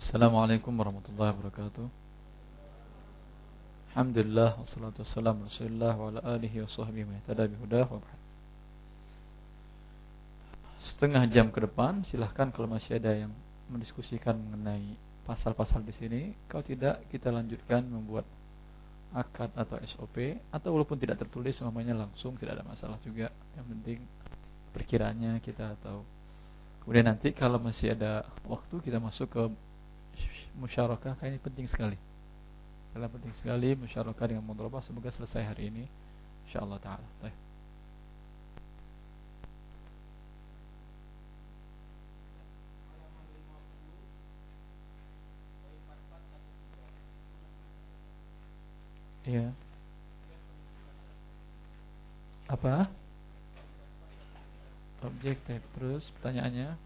Assalamualaikum warahmatullahi wabarakatuh. Alhamdulillah wassalatu wassalamu ala Rasulillah wa ala alihi wa sahbihi wa ihtada bihudah wa ba'd. Setengah jam ke depan silahkan kalau masih ada yang mendiskusikan mengenai pasal-pasal di sini. Kalau tidak, kita lanjutkan membuat akad atau SOP, atau walaupun tidak tertulis namanya langsung tidak ada masalah juga. Yang penting perkiraannya kita tahu. Kemudian nanti kalau masih ada waktu kita masuk ke musyarakah. Ini penting sekali. Adalah penting sekali musyarakah dengan mudharabah. Semoga selesai hari ini insyaallah taala. Baik. Iya. Apa? Objektif. Terus pertanyaannya?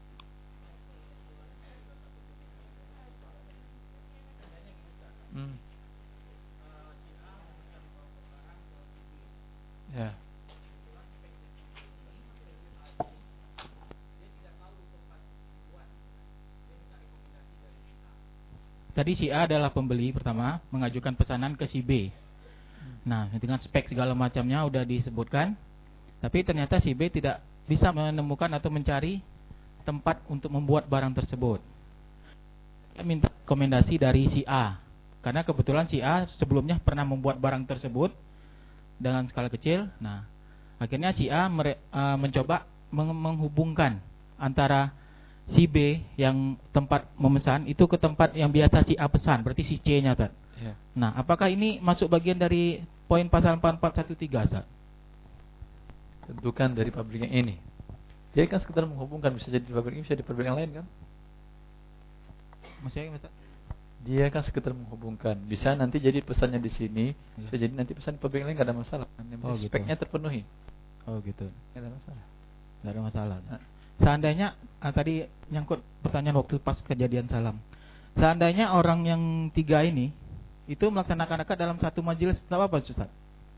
Ya. Tadi si A adalah pembeli pertama, mengajukan pesanan ke si B. Nah, dengan spek segala macamnya udah disebutkan, tapi ternyata si B tidak bisa menemukan atau mencari tempat untuk membuat barang tersebut. Dia minta rekomendasi dari si A, karena kebetulan si A sebelumnya pernah membuat barang tersebut dengan skala kecil. Nah, akhirnya si A mencoba menghubungkan antara si B yang tempat memesan itu ke tempat yang biasa si A pesan, berarti si C-nya, Ustaz. Ya. Nah, apakah ini masuk bagian dari poin pasal 4413, Ustaz? Tentukan dari pabrik yang ini. Dia kan sekedar menghubungkan, bisa jadi di pabrik ini, bisa di pabrik yang lain kan? Maksudnya, Ustaz? Dia kan sekedar menghubungkan. Bisa nanti jadi pesannya di sini, bisa jadi nanti pesan di pabrik yang lain, enggak ada masalah. Yang speknya terpenuhi. Oh, gitu. Enggak ada masalah. Enggak ada masalah. Nah. Seandainya tadi nyangkut pertanyaan waktu pas kejadian salam. Seandainya orang yang tiga ini itu melaksanakan akad dalam satu majelis, apa Ustaz?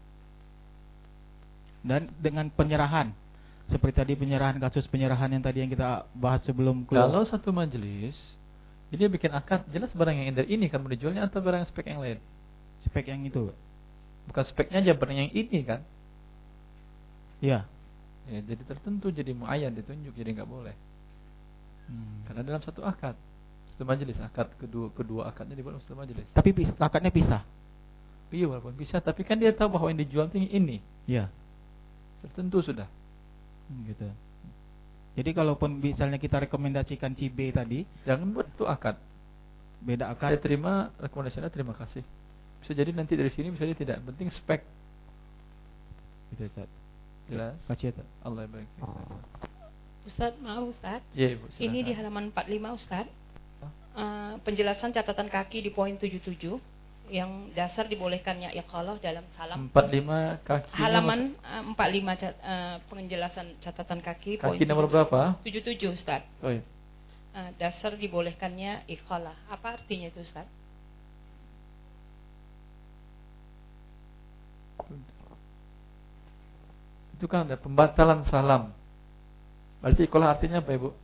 Dan dengan penyerahan, seperti tadi penyerahan, kasus penyerahan yang tadi yang kita bahas sebelum keluar. Kalau satu majelis, dia bikin akad, jelas barang yang dari ini kan mau dijualnya atau barang spek yang lain? Spek yang itu. Bukan speknya aja, barang yang ini kan? Iya. Ya, jadi tertentu, jadi muayyan ditunjuk, jadi nggak boleh. Karena dalam satu akad, satu majelis akad, kedua akadnya dibuat satu majelis. Tapi akadnya pisah. Iya, walaupun pisah, tapi kan dia tahu bahwa yang dijual ini. Iya. Tertentu sudah. Gitu. Jadi kalaupun misalnya kita rekomendasikan si B tadi, jangan buat itu akad. Beda akad. Saya terima rekomendasinya, terima kasih. Bisa jadi nanti dari sini, bisa jadi tidak. Penting spek. Gitu, Ustaz. Jelas. Baca itu. Allah baik. Ustaz, maaf Ustaz. Ya, Ibu, silakan. Ini di halaman 45 Ustaz. Penjelasan catatan kaki di poin 77 yang dasar dibolehkannya iqalah dalam salam. 45 kaki. Halaman 45 penjelasan catatan kaki poin. Kaki nomor berapa? 77 Ustaz. Oh iya. Dasar dibolehkannya iqalah. Apa artinya itu Ustaz? Itu kan ada pembatalan salam. Berarti iqalah artinya apa, Ibu?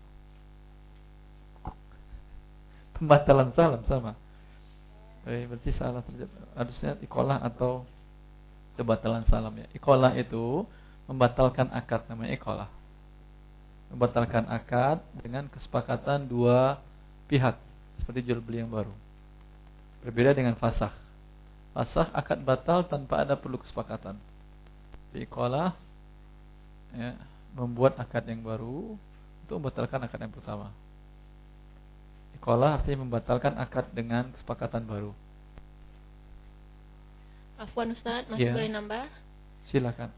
Pembatalan salam sama. Berarti salah terjadi. Harusnya iqalah atau pembatalan salam ya. Iqalah itu membatalkan akad, namanya iqalah. Membatalkan akad dengan kesepakatan dua pihak, seperti jual beli yang baru. Berbeda dengan fasakh. Fasakh akad batal tanpa ada perlu kesepakatan. Iqalah ya, membuat akad yang baru untuk membatalkan akad yang pertama. Iqalah artinya membatalkan akad dengan kesepakatan baru. Afwan Ustaz, masih boleh nambah? Silakan.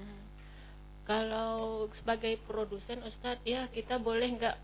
Kalau sebagai produsen Ustaz, ya kita boleh nggak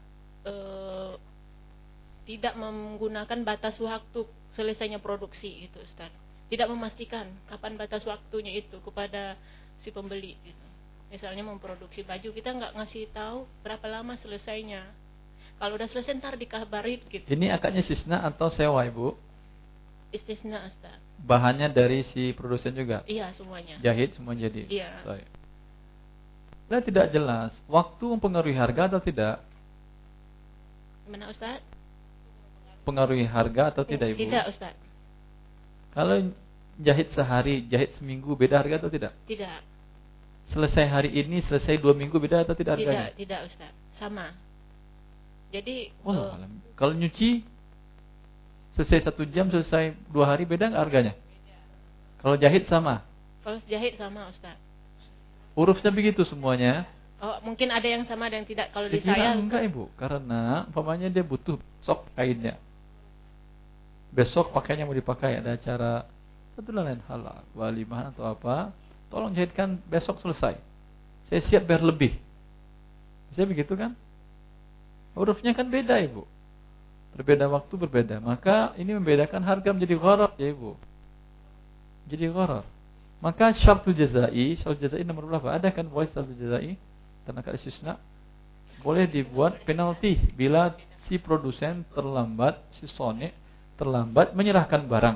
tidak menggunakan batas waktu selesainya produksi itu Ustaz. Tidak memastikan kapan batas waktunya itu kepada si pembeli gitu. Misalnya memproduksi baju, kita nggak ngasih tahu berapa lama selesainya. Kalau udah selesai ntar dikabarin gitu. Ini akadnya istisna atau sewa, Ibu? Istisna Ustaz. Bahannya dari si produsen juga? Iya, semuanya. Jahit semua jadi? Iya. Baik. Nah, tidak jelas waktu mempengaruhi harga atau tidak? Mana Ustaz? mempengaruhi harga atau tidak, Ibu? Tidak, Ustaz. Kalau jahit sehari, jahit seminggu, beda harga atau tidak? Tidak. Selesai hari ini, selesai 2 minggu, beda atau tidak harganya? Tidak, Ustaz. Sama. Jadi kalau nyuci selesai 1 jam, selesai 2 hari, beda nggak harganya? Kalau jahit sama? Kalau jahit sama, Ustaz. Urufnya begitu semuanya. Oh, mungkin ada yang sama dan tidak. Kalau di Saya saya enggak, Ibu, karena umpamanya dia butuh sok kainnya. Besok pakainya mau dipakai, ada acara satu lain halal, walimah atau apa. Tolong jahitkan besok selesai. Saya siap bayar lebih. Bisa begitu kan? Urufnya kan beda, Ibu. Berbeda waktu, berbeda. Maka ini membedakan harga menjadi gharar, ya Ibu. Jadi gharar. Maka syartul jazai nomor berapa? Ada kan boleh syartul jazai? Tenaga istisna. Boleh dibuat penalti bila si produsen terlambat, si Sony terlambat menyerahkan barang.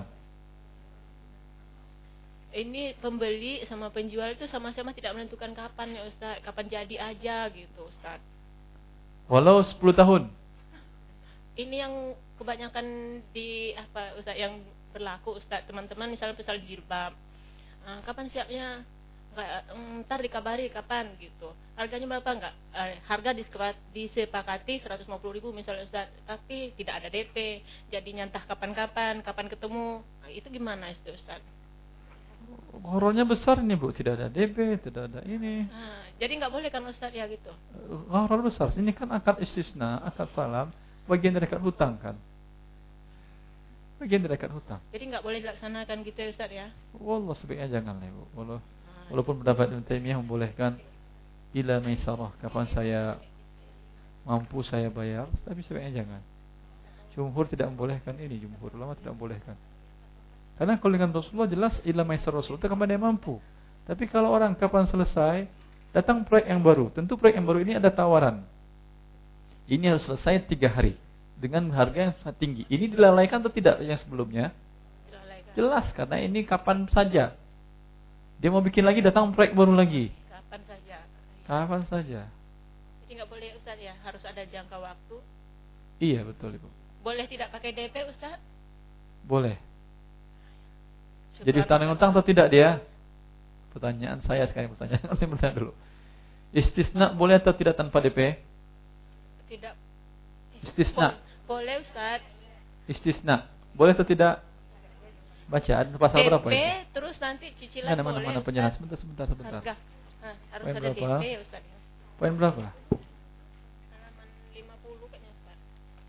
ini pembeli sama penjual itu sama-sama tidak menentukan kapan ya Ustaz, kapan jadi aja gitu Ustaz. Walau 10 tahun. Ini yang kebanyakan di apa Ustaz yang berlaku Ustaz, teman-teman misalnya pesan jilbab. Kapan siapnya? Ntar dikabari kapan gitu. Harganya berapa enggak? Harga disepakati 150.000 misalnya Ustaz, tapi tidak ada DP. Jadi nyantah kapan-kapan, kapan ketemu. Itu gimana itu Ustaz? Gharornya besar ini Bu, tidak ada DP, tidak ada ini. Jadi enggak boleh kan Ustaz ya gitu. Gharar besar. Ini kan akad istisna, akad salam, bagian dari akad hutang kan. Bagian dari akad hutang. Jadi enggak boleh dilaksanakan gitu ya Ustaz ya. Wallah sebaiknya jangan lah Bu. Walaupun pendapat Ibnu Taimiyah membolehkan ila maisarah, kapan saya mampu saya bayar, tapi sebaiknya jangan. Jumhur tidak membolehkan ini, jumhur ulama tidak membolehkan. Karena kalau dengan Rasulullah jelas ila maisarah Rasul itu kapan dia mampu. Tapi kalau orang kapan selesai, datang proyek yang baru. Tentu proyek yang baru ini ada tawaran. Ini harus selesai 3 hari dengan harga yang sangat tinggi. Ini dilalaikan atau tidak yang sebelumnya? Dilalaikan. Jelas karena ini kapan saja. Dia mau bikin lagi, datang proyek baru lagi. Kapan saja. Kapan saja. Jadi nggak boleh Ustaz ya, harus ada jangka waktu. Iya betul Ibu. Boleh tidak pakai DP Ustaz? Boleh. Jadi utang atau tidak dia? Pertanyaan saya sekarang, pertanyaan saya bertanya dulu. Istisna boleh atau tidak tanpa DP? Tidak. Istisna. Boleh Ustaz. Istisna boleh atau tidak? Bacaan pasal DP, berapa itu? terus nanti cicilan boleh. Mana penjelasan sebentar. Harga. Harus Poin ada berapa? DP ya Ustaz ya. Poin berapa? Halaman 50 kayaknya Ustaz.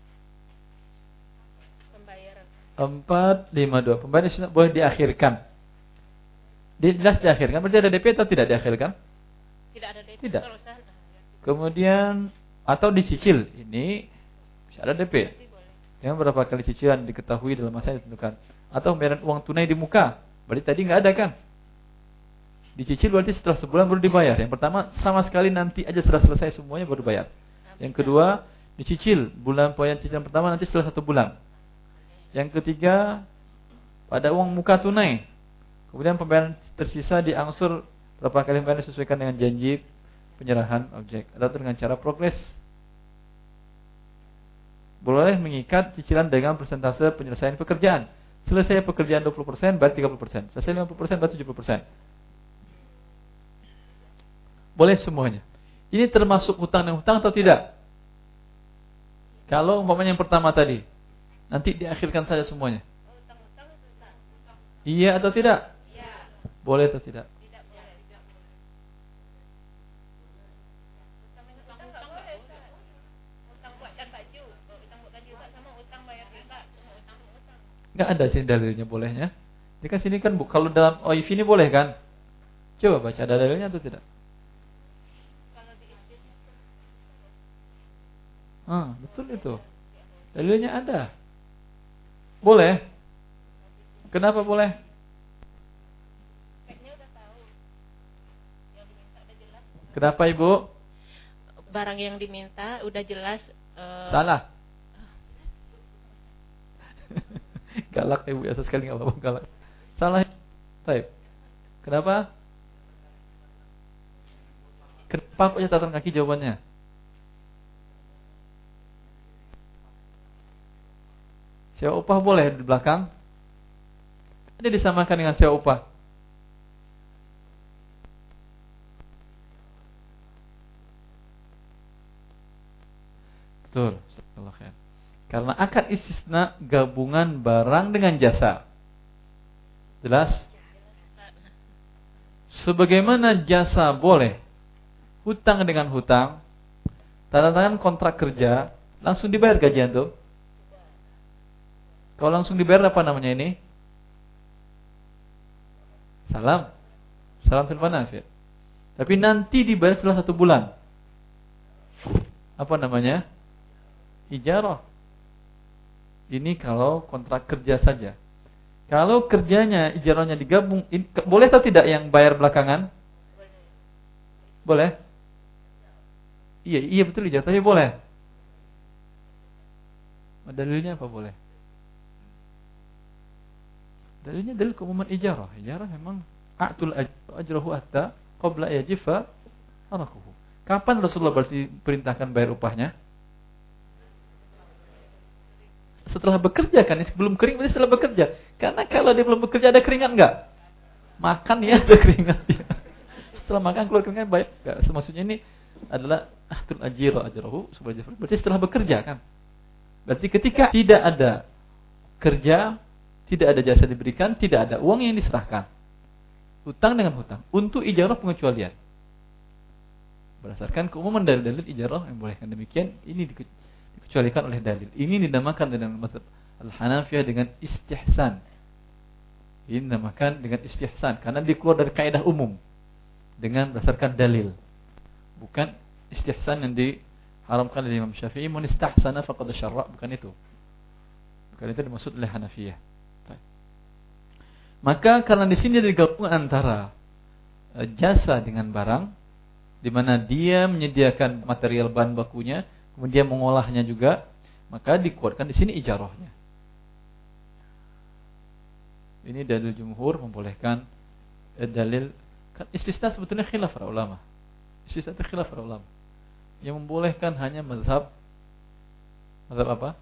Pembayaran. 452. Pembayaran boleh diakhirkan. Jelas diakhirkan. Berarti ada DP atau tidak diakhirkan? Tidak ada DP. Tidak. Kalau Ustaz, Kemudian atau dicicil. Ini bisa ada DP. boleh. Yang berapa kali cicilan diketahui dalam masa yang ditentukan. Atau pembayaran uang tunai di muka. Berarti tadi nggak ada kan? Dicicil berarti setelah sebulan baru dibayar. Yang pertama sama sekali nanti aja setelah selesai semuanya baru bayar. Yang kedua dicicil bulan pembayaran cicilan pertama nanti setelah 1 bulan. Yang ketiga pada uang muka tunai. Kemudian pembayaran tersisa diangsur berapa kali pembayaran disesuaikan dengan janji penyerahan objek atau dengan cara progres. Boleh mengikat cicilan dengan persentase penyelesaian pekerjaan. Selesai pekerjaan 20%, bayar 30%. Selesai 50%, bayar 70%. Boleh semuanya. Ini termasuk hutang dan hutang atau tidak? Kalau umpamanya yang pertama tadi, nanti diakhirkan saja semuanya. Iya atau tidak? Iya. Boleh atau tidak? Tidak boleh. Utang buatkan baju, utang buatkan juga sama utang bayar riba, utang. Enggak ada sini dalilnya bolehnya. Ini kan sini kan kalau dalam OIV ini boleh kan? Coba baca ada dalilnya atau tidak? Betul itu. Dalilnya ada. Boleh. Kenapa boleh? Kenapa Ibu? Barang yang diminta udah jelas. Salah. Galak Ibu, biasa sekali nggak apa-apa galak. Salah. Baik. Kenapa? Kenapa punya catatan kaki jawabannya? Sewa upah boleh di belakang. Ini disamakan dengan sewa upah. Betul. Karena akad istisna gabungan barang dengan jasa. Jelas? Sebagaimana jasa boleh, hutang dengan hutang, tanda tangan kontrak kerja, langsung dibayar gajian tuh. Kalau langsung dibayar apa namanya ini? Salam fil manafir. Tapi nanti dibayar setelah 1 bulan. Apa namanya? Ijarah. Ini kalau kontrak kerja saja. Kalau kerjanya, ijarahnya digabung, boleh atau tidak yang bayar belakangan? Boleh? Iya betul ijarah, tapi boleh. Dalilnya apa boleh? Dalilnya dalil keumuman ijarah. Ijarah memang a'tul ajrahu hatta qabla yajifa arakuhu. Kapan Rasulullah berarti perintahkan bayar upahnya? Setelah bekerja kan, sebelum kering berarti setelah bekerja. Karena kalau dia belum bekerja ada keringat enggak? Makan ya ada keringat ya. Setelah makan keluar keringat baik enggak? Maksudnya ini adalah a'tul ajrahu berarti setelah bekerja kan. Berarti ketika tidak ada kerja, tidak ada jasa diberikan, tidak ada uang yang diserahkan. Hutang dengan hutang. Untuk ijarah pengecualian. Berdasarkan keumuman dari dalil ijarah yang bolehkan demikian, ini dikecualikan oleh dalil. Ini dinamakan dengan mazhab Al-Hanafiyah dengan istihsan. Ini dinamakan dengan istihsan karena dia keluar dari kaidah umum dengan berdasarkan dalil. Bukan istihsan yang diharamkan oleh Imam Syafi'i, man istahsana faqad syarra, bukan itu. Bukan itu dimaksud oleh Hanafiyah. Maka karena di sini ada gabungan antara jasa dengan barang, di mana dia menyediakan material bahan bakunya, kemudian mengolahnya juga, maka dikuatkan di sini ijarahnya. Ini dalil jumhur membolehkan dalil kan istisna sebetulnya khilaf para ulama. Istisna itu khilaf para ulama. Yang membolehkan hanya mazhab apa?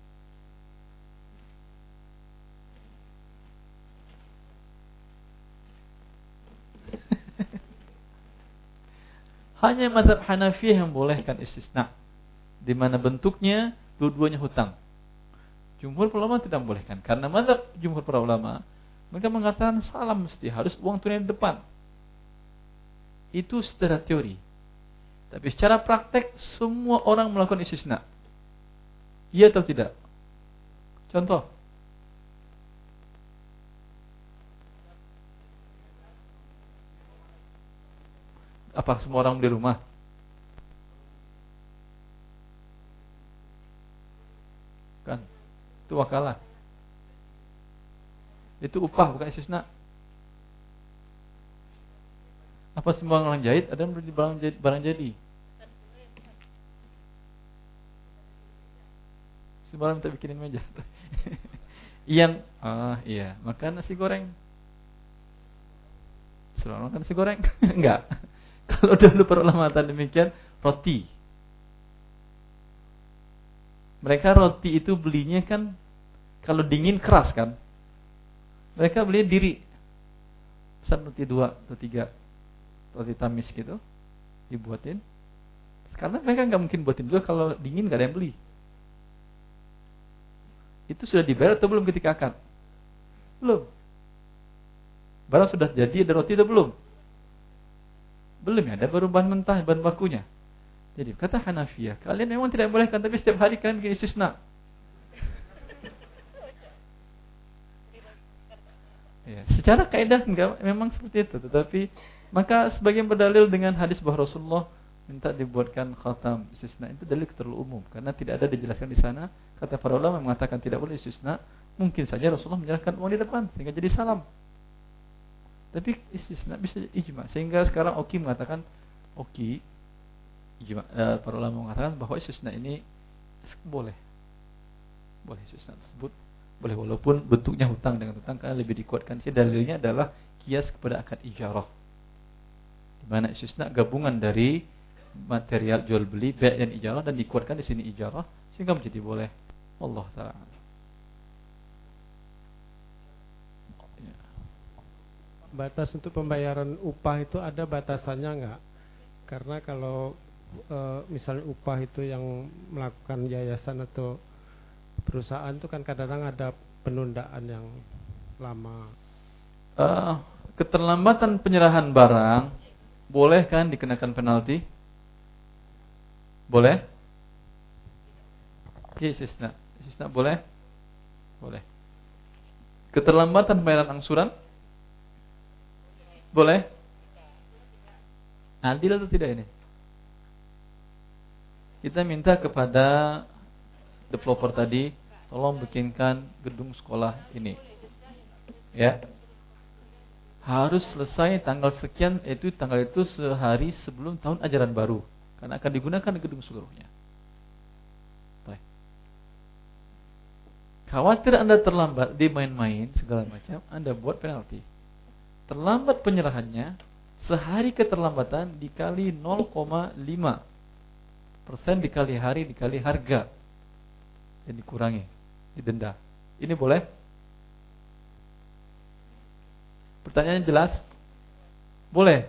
Hanya mazhab Hanafiyah yang bolehkan istisna, di mana bentuknya dua-duanya hutang. Jumhur para ulama tidak membolehkan. Karena mazhab jumhur para ulama, mereka mengatakan salam mesti harus uang tunai di depan. Itu secara teori. Tapi secara praktek semua orang melakukan istisna. Iya atau tidak? Contoh. Apa semua orang beli rumah? Kan? Itu wakalah. Itu upah bukan istisna. Apa semua orang jahit? Ada yang beli barang jadi. Sembarang minta bikinin meja. Iya, makan nasi goreng. Selalu makan nasi goreng? Enggak. Kalau dulu para ulama demikian, roti. Mereka roti itu belinya kan kalau dingin keras kan. Mereka beli diri. Pesan roti 2 atau 3 roti tamis gitu dibuatin. Karena mereka nggak mungkin buatin juga kalau dingin nggak ada yang beli. Itu sudah dibayar atau belum ketika akad? Belum. Barang sudah jadi, ada roti atau belum? Belum ya, ada baru bahan mentah, bahan bakunya. Jadi kata Hanafiyah, kalian memang tidak bolehkan, tapi setiap hari kalian bikin istisna. Ya, secara kaidah enggak memang seperti itu, tetapi maka sebagian berdalil dengan hadis bahwa Rasulullah minta dibuatkan khatam istisna, itu dalil terlalu umum karena tidak ada dijelaskan di sana. Kata para ulama mengatakan tidak boleh istisna, mungkin saja Rasulullah menyerahkan uang di depan sehingga jadi salam. Tapi istisna bisa ijma. Sehingga sekarang Oki mengatakan ijma, para ulama mengatakan bahwa istisna ini boleh istisna tersebut boleh, walaupun bentuknya hutang dengan hutang, karena lebih dikuatkan sih dalilnya adalah kias kepada akad ijarah, di mana istisna gabungan dari material jual beli, bai' dan ijarah, dan dikuatkan di sini ijarah sehingga menjadi boleh. Allah taala. batas untuk pembayaran upah itu ada batasannya nggak? Karena kalau misalnya upah itu yang melakukan yayasan atau perusahaan itu kan kadang-kadang ada penundaan yang lama. Keterlambatan penyerahan barang boleh kan dikenakan penalti? Boleh? Iya, istisna boleh? Boleh. Keterlambatan pembayaran angsuran? Boleh? Adil atau tidak ini? Kita minta kepada developer tadi, tolong bikinkan gedung sekolah ini. Ya. Harus selesai tanggal sekian, yaitu tanggal itu sehari sebelum tahun ajaran baru, karena akan digunakan gedung seluruhnya. Baik. Khawatir Anda terlambat di main-main segala macam, Anda buat penalti. Terlambat penyerahannya, sehari keterlambatan dikali 0,5% dikali hari dikali harga dan dikurangi, didenda. Ini boleh? Pertanyaannya jelas? Boleh.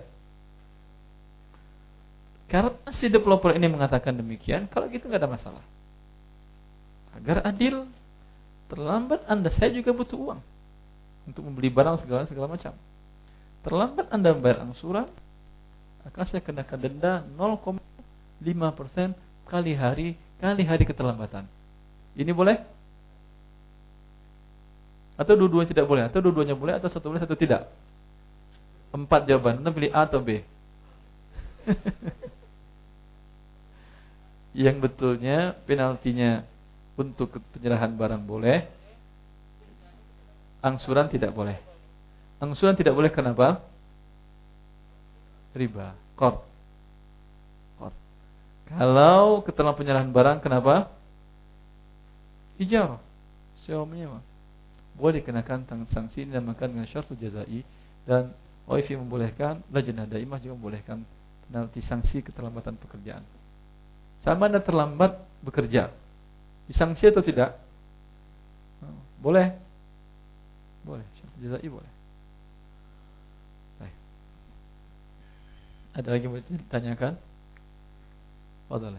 Karena si developer ini mengatakan demikian, kalau gitu nggak ada masalah. Agar adil, terlambat Anda, saya juga butuh uang untuk membeli barang segala macam. Terlambat Anda membayar angsuran, akan saya kenakan denda 0,5% kali hari keterlambatan. Ini boleh? Atau dua-duanya tidak boleh? Atau dua-duanya boleh? Atau satu boleh, satu tidak? 4 jawaban. Anda pilih A atau B? Yang betulnya penaltinya untuk penyerahan barang boleh, angsuran tidak boleh. Angsuran tidak boleh kenapa? Riba, qard. Kalau keterlambatan penyerahan barang kenapa? Ijarah, sewa menyewa. Boleh dikenakan sanksi ini dinamakan dengan syartul jazai, dan OIV membolehkan, Lajnah Daimah juga membolehkan penalti sanksi keterlambatan pekerjaan. Sama Anda terlambat bekerja, disanksi atau tidak? Boleh. Boleh, syartul jazai boleh. Baik. Ada lagi yang mau ditanyakan? Fadhal.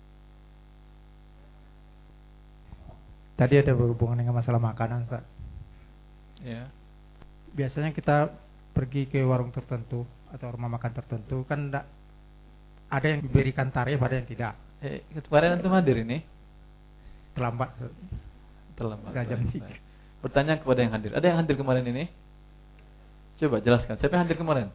Tadi ada berhubungan dengan masalah makanan, Ustaz. Ya. Biasanya kita pergi ke warung tertentu atau rumah makan tertentu, kan ada yang diberikan tarif, ada yang tidak. Kemarin antum hadir ini? Terlambat. Terlambat. Jam 3. Bertanya kepada yang hadir. Ada yang hadir kemarin ini? Coba jelaskan. Siapa yang hadir kemarin?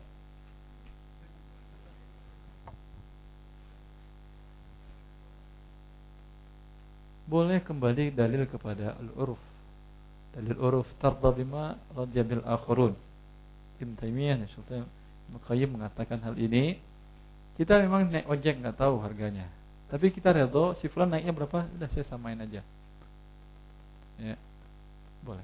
Boleh kembali dalil kepada al-uruf. Dalil uruf tarda bima radya bil akhirun. Ibnu Taimiyah, Sultan Muqayyim mengatakan hal ini. Kita memang naik ojek enggak tahu harganya, tapi kita redha si fulan naiknya berapa, sudah saya samain aja. Ya. Boleh.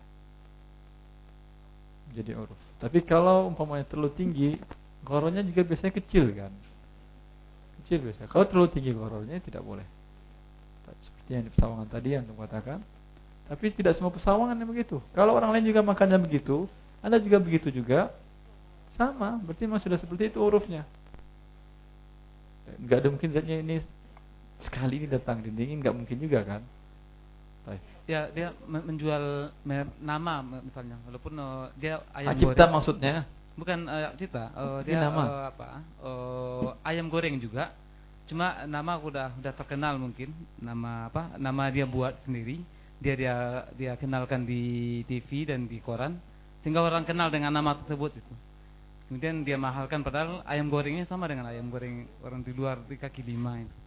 Jadi uruf. Tapi kalau umpamanya terlalu tinggi, gharornya juga biasanya kecil kan. Kecil biasa. Kalau terlalu tinggi gharornya tidak boleh. Seperti yang di pesawangan tadi yang saya katakan. Tapi tidak semua pesawangan yang begitu. Kalau orang lain juga makannya begitu, Anda juga begitu juga, sama. Berarti memang sudah seperti itu urufnya. Enggak ada mungkin zatnya ini sekali ini datang dindingin, enggak mungkin juga kan. Baik. Ya, dia menjual nama misalnya, walaupun dia ayam Cipta goreng. maksudnya? Bukan cipta, dia nama. ayam goreng juga. Cuma nama udah terkenal mungkin, nama apa? Nama dia buat sendiri. Dia kenalkan di TV dan di koran, sehingga orang kenal dengan nama tersebut itu. Kemudian dia mahalkan, padahal ayam gorengnya sama dengan ayam goreng orang di luar di kaki lima itu.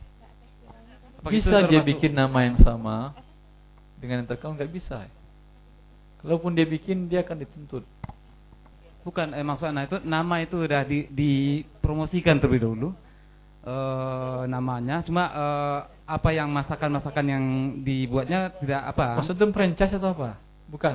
Bisa dia bikin nama yang sama dengan yang terkenal? Nggak bisa. Kalaupun dia bikin, dia akan dituntut. Bukan, maksudnya itu nama itu udah dipromosikan terlebih dahulu. Namanya cuma apa yang masakan yang dibuatnya tidak apa. Maksudnya franchise atau apa? Bukan.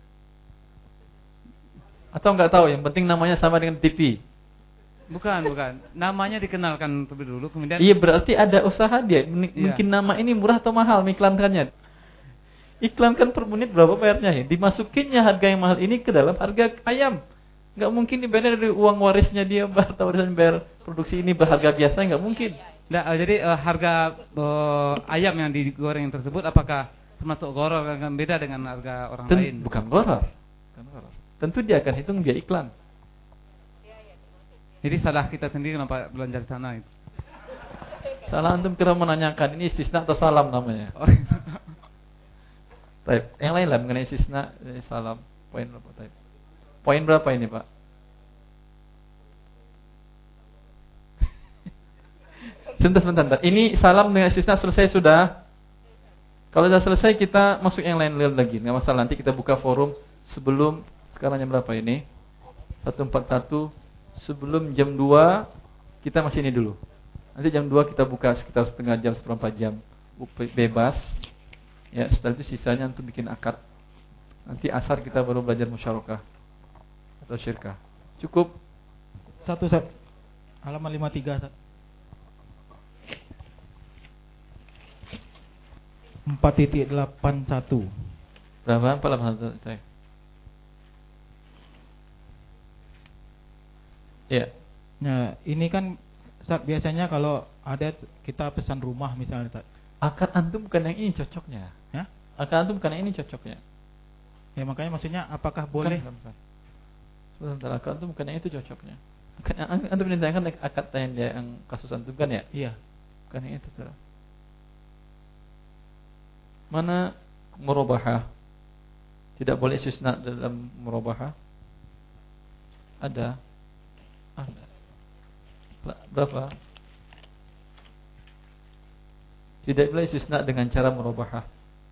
Atau enggak tahu, yang penting namanya sama dengan TV. Bukan. Namanya dikenalkan terlebih dulu, kemudian iya, berarti ada usaha dia. Mungkin nama ini murah atau mahal mengiklankannya. Iklankan per menit berapa bayarnya ya? Dimasukinnya harga yang mahal ini ke dalam harga ayam. Nggak mungkin dibayar dari uang warisnya dia, harta warisan bayar produksi ini berharga biasa, nggak mungkin. Nah, jadi harga ayam yang digoreng tersebut apakah termasuk gharar yang beda dengan harga orang lain? Bukan gharar. Tentu dia akan hitung biaya iklan. Jadi salah kita sendiri kenapa belanja di sana itu. Salah antum kira menanyakan ini istisna atau salam namanya. Baik, yang lain lah mengenai istisna, salam, poin berapa? Baik. Poin berapa ini, Pak? Sebentar. Ini salam dengan istisna selesai sudah. Kalau sudah selesai kita masuk yang lain lagi. Enggak masalah, nanti kita buka forum sebelum sekarang jam berapa ini? 1:41. Sebelum jam 2 kita masih ini dulu. Nanti jam 2 kita buka sekitar setengah jam, seperempat jam. Bebas. Ya, setelah itu sisanya untuk bikin akad. Nanti asar kita baru belajar musyarakah atau syirkah. Cukup. Satu Ustaz. Halaman 53 Ustaz. 4.81. Berapa? 4.81 saya. Ya. Nah, ini kan Ustaz, biasanya kalau ada kita pesan rumah misalnya Ustaz. Akad antum bukan yang ini cocoknya. Ya? Akad antum bukan yang ini cocoknya. Ya makanya maksudnya apakah boleh? Bukan. Sebentar, akad antum bukan yang itu cocoknya. Antum menanyakan akad yang kasus antum kan ya? Iya. Bukan yang itu tuh. Mana murabahah? Tidak boleh istisna dalam murabahah? Ada. Berapa? Tidak boleh istisna dengan cara murabahah.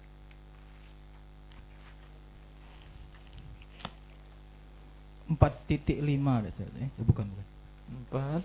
Empat 4.5 bukan. 4.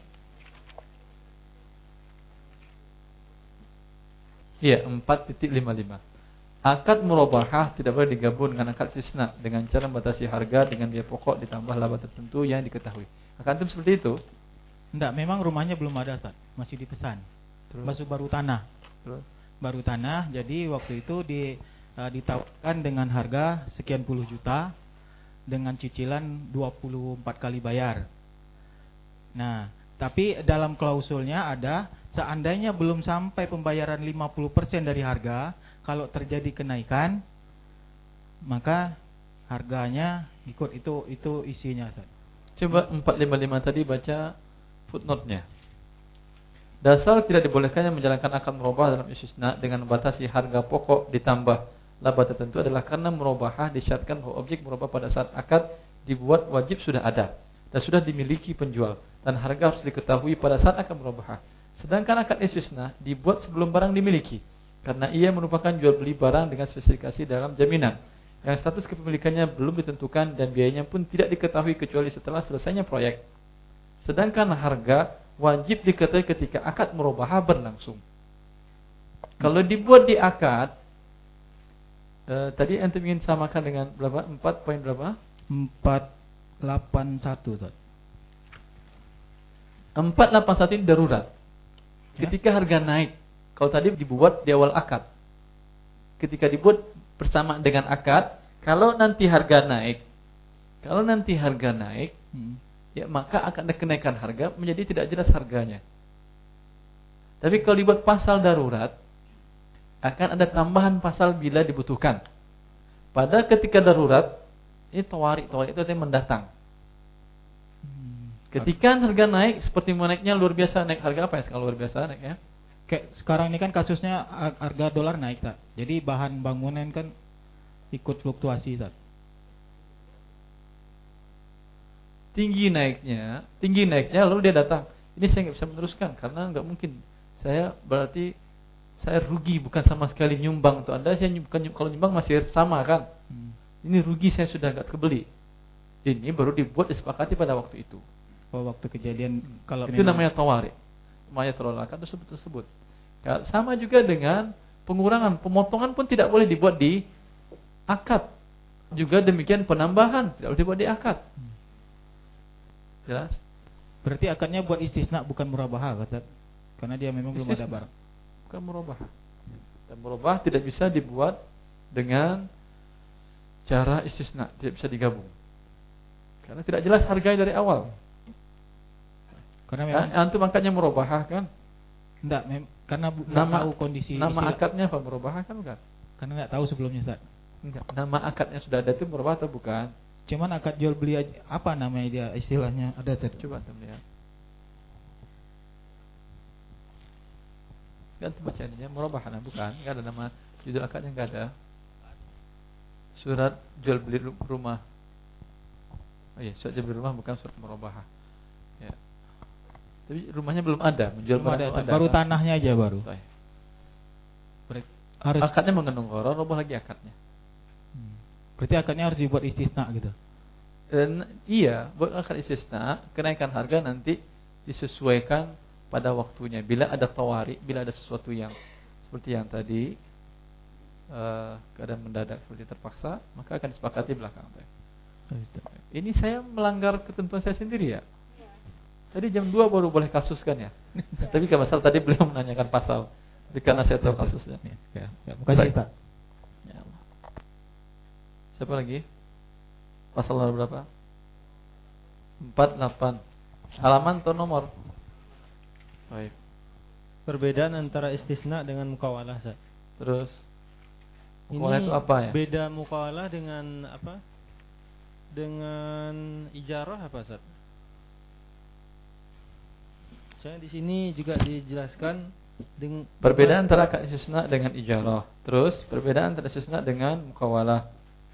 Iya, 4.55. Akad murabahah tidak boleh digabung dengan akad istisna dengan cara membatasi harga dengan biaya pokok ditambah laba tertentu yang diketahui. Akad itu seperti itu? Enggak, memang rumahnya belum ada Ustaz, masih dipesan. Masuk baru tanah. Terus? Baru tanah, jadi waktu itu ditawarkan dengan harga sekian puluh juta dengan cicilan 24 kali bayar. Nah, tapi dalam klausulnya ada seandainya belum sampai pembayaran 50% dari harga, kalau terjadi kenaikan maka harganya ikut itu isinya Ustaz. Coba 455 tadi baca footnote-nya. Dasar tidak dibolehkannya menjalankan akad murabahah dalam istisna dengan membatasi harga pokok ditambah laba tertentu adalah karena murabahah disyaratkan bahwa objek murabahah pada saat akad dibuat wajib sudah ada dan sudah dimiliki penjual dan harga harus diketahui pada saat akad murabahah. Sedangkan akad istisna dibuat sebelum barang dimiliki karena ia merupakan jual beli barang dengan spesifikasi dalam jaminan yang status kepemilikannya belum ditentukan dan biayanya pun tidak diketahui kecuali setelah selesainya proyek. Sedangkan harga wajib diketahui ketika akad murabahah berlangsung. Kalau dibuat di akad, tadi antum ingin samakan dengan berapa? 4 poin berapa? 481 Ustaz. 481 ini darurat. Ketika harga naik, kalau tadi dibuat di awal akad. Ketika dibuat bersama dengan akad, kalau nanti harga naik, ya maka akan ada kenaikan harga menjadi tidak jelas harganya. Tapi kalau dibuat pasal darurat, akan ada tambahan pasal bila dibutuhkan. Pada ketika darurat, ini tawarik itu yang mendatang. Ketika harga naik, seperti naiknya luar biasa, naik harga apa ya sekarang luar biasa naik ya? Kayak sekarang ini kan kasusnya harga dolar naik Ustaz. Jadi bahan bangunan kan ikut fluktuasi Ustaz. Tinggi naiknya lalu dia datang. Ini saya nggak bisa meneruskan karena nggak mungkin. Berarti saya rugi bukan sama sekali nyumbang untuk Anda. Kalau nyumbang masih sama kan. Ini rugi saya sudah nggak kebeli. Ini baru dibuat disepakati pada waktu itu. Oh, waktu kejadian kalau itu namanya tawarik. Namanya terolakan tersebut. Sama juga dengan pengurangan, pemotongan pun tidak boleh dibuat di akad. Juga demikian penambahan tidak boleh dibuat di akad. Jelas? Berarti akadnya buat istisna bukan murabahah kata. Karena dia memang belum ada barang. Bukan murabahah. Dan murabahah tidak bisa dibuat dengan cara istisna, tidak bisa digabung. Karena tidak jelas harganya dari awal. Karena memang Antum angkatnya murabahah kan? enggak, karena Nama tahu kondisi nama istilah. akadnya apa murabahah kan bukan? Karena enggak tahu sebelumnya, Ustaz. Enggak. Nama akadnya sudah ada itu murabahah atau bukan? Cuman akad jual beli aja, apa namanya dia istilahnya? Ada Ustaz. Coba antum lihat. Kan antum baca ini murabahah bukan? Enggak ada nama judul akadnya, enggak ada. Surat jual beli rumah. Oh iya, surat jual beli rumah bukan surat murabahah. Ya. Tapi rumahnya belum ada, menjual Belum barang ada, baru tanahnya aja baru. Harus Akadnya mengandung gharar, rubah lagi akadnya. Berarti akadnya harus dibuat istisna gitu. Dan iya, buat akad istisna, kenaikan harga nanti disesuaikan pada waktunya. Bila ada tawari, bila ada sesuatu yang seperti yang tadi, keadaan mendadak seperti terpaksa, maka akan disepakati belakang. Ini saya melanggar ketentuan saya sendiri ya. Tadi jam 2 baru boleh kasus kan ya. Tapi kan masalah tadi beliau menanyakan pasal. Tapi karena saya tahu kasusnya. Ya, makasih Pak. Ya Allah. Siapa lagi? Pasal berapa? 48. Halaman atau nomor? Baik. Perbedaan antara istisna dengan mukawalah, Ustaz. Terus mukawalah itu apa ya? Beda mukawalah dengan apa? Dengan ijarah apa, Ustaz? Soalnya di sini juga dijelaskan dengan perbedaan antara akad istisna dengan ijarah. Terus perbedaan antara istisna dengan mukawalah.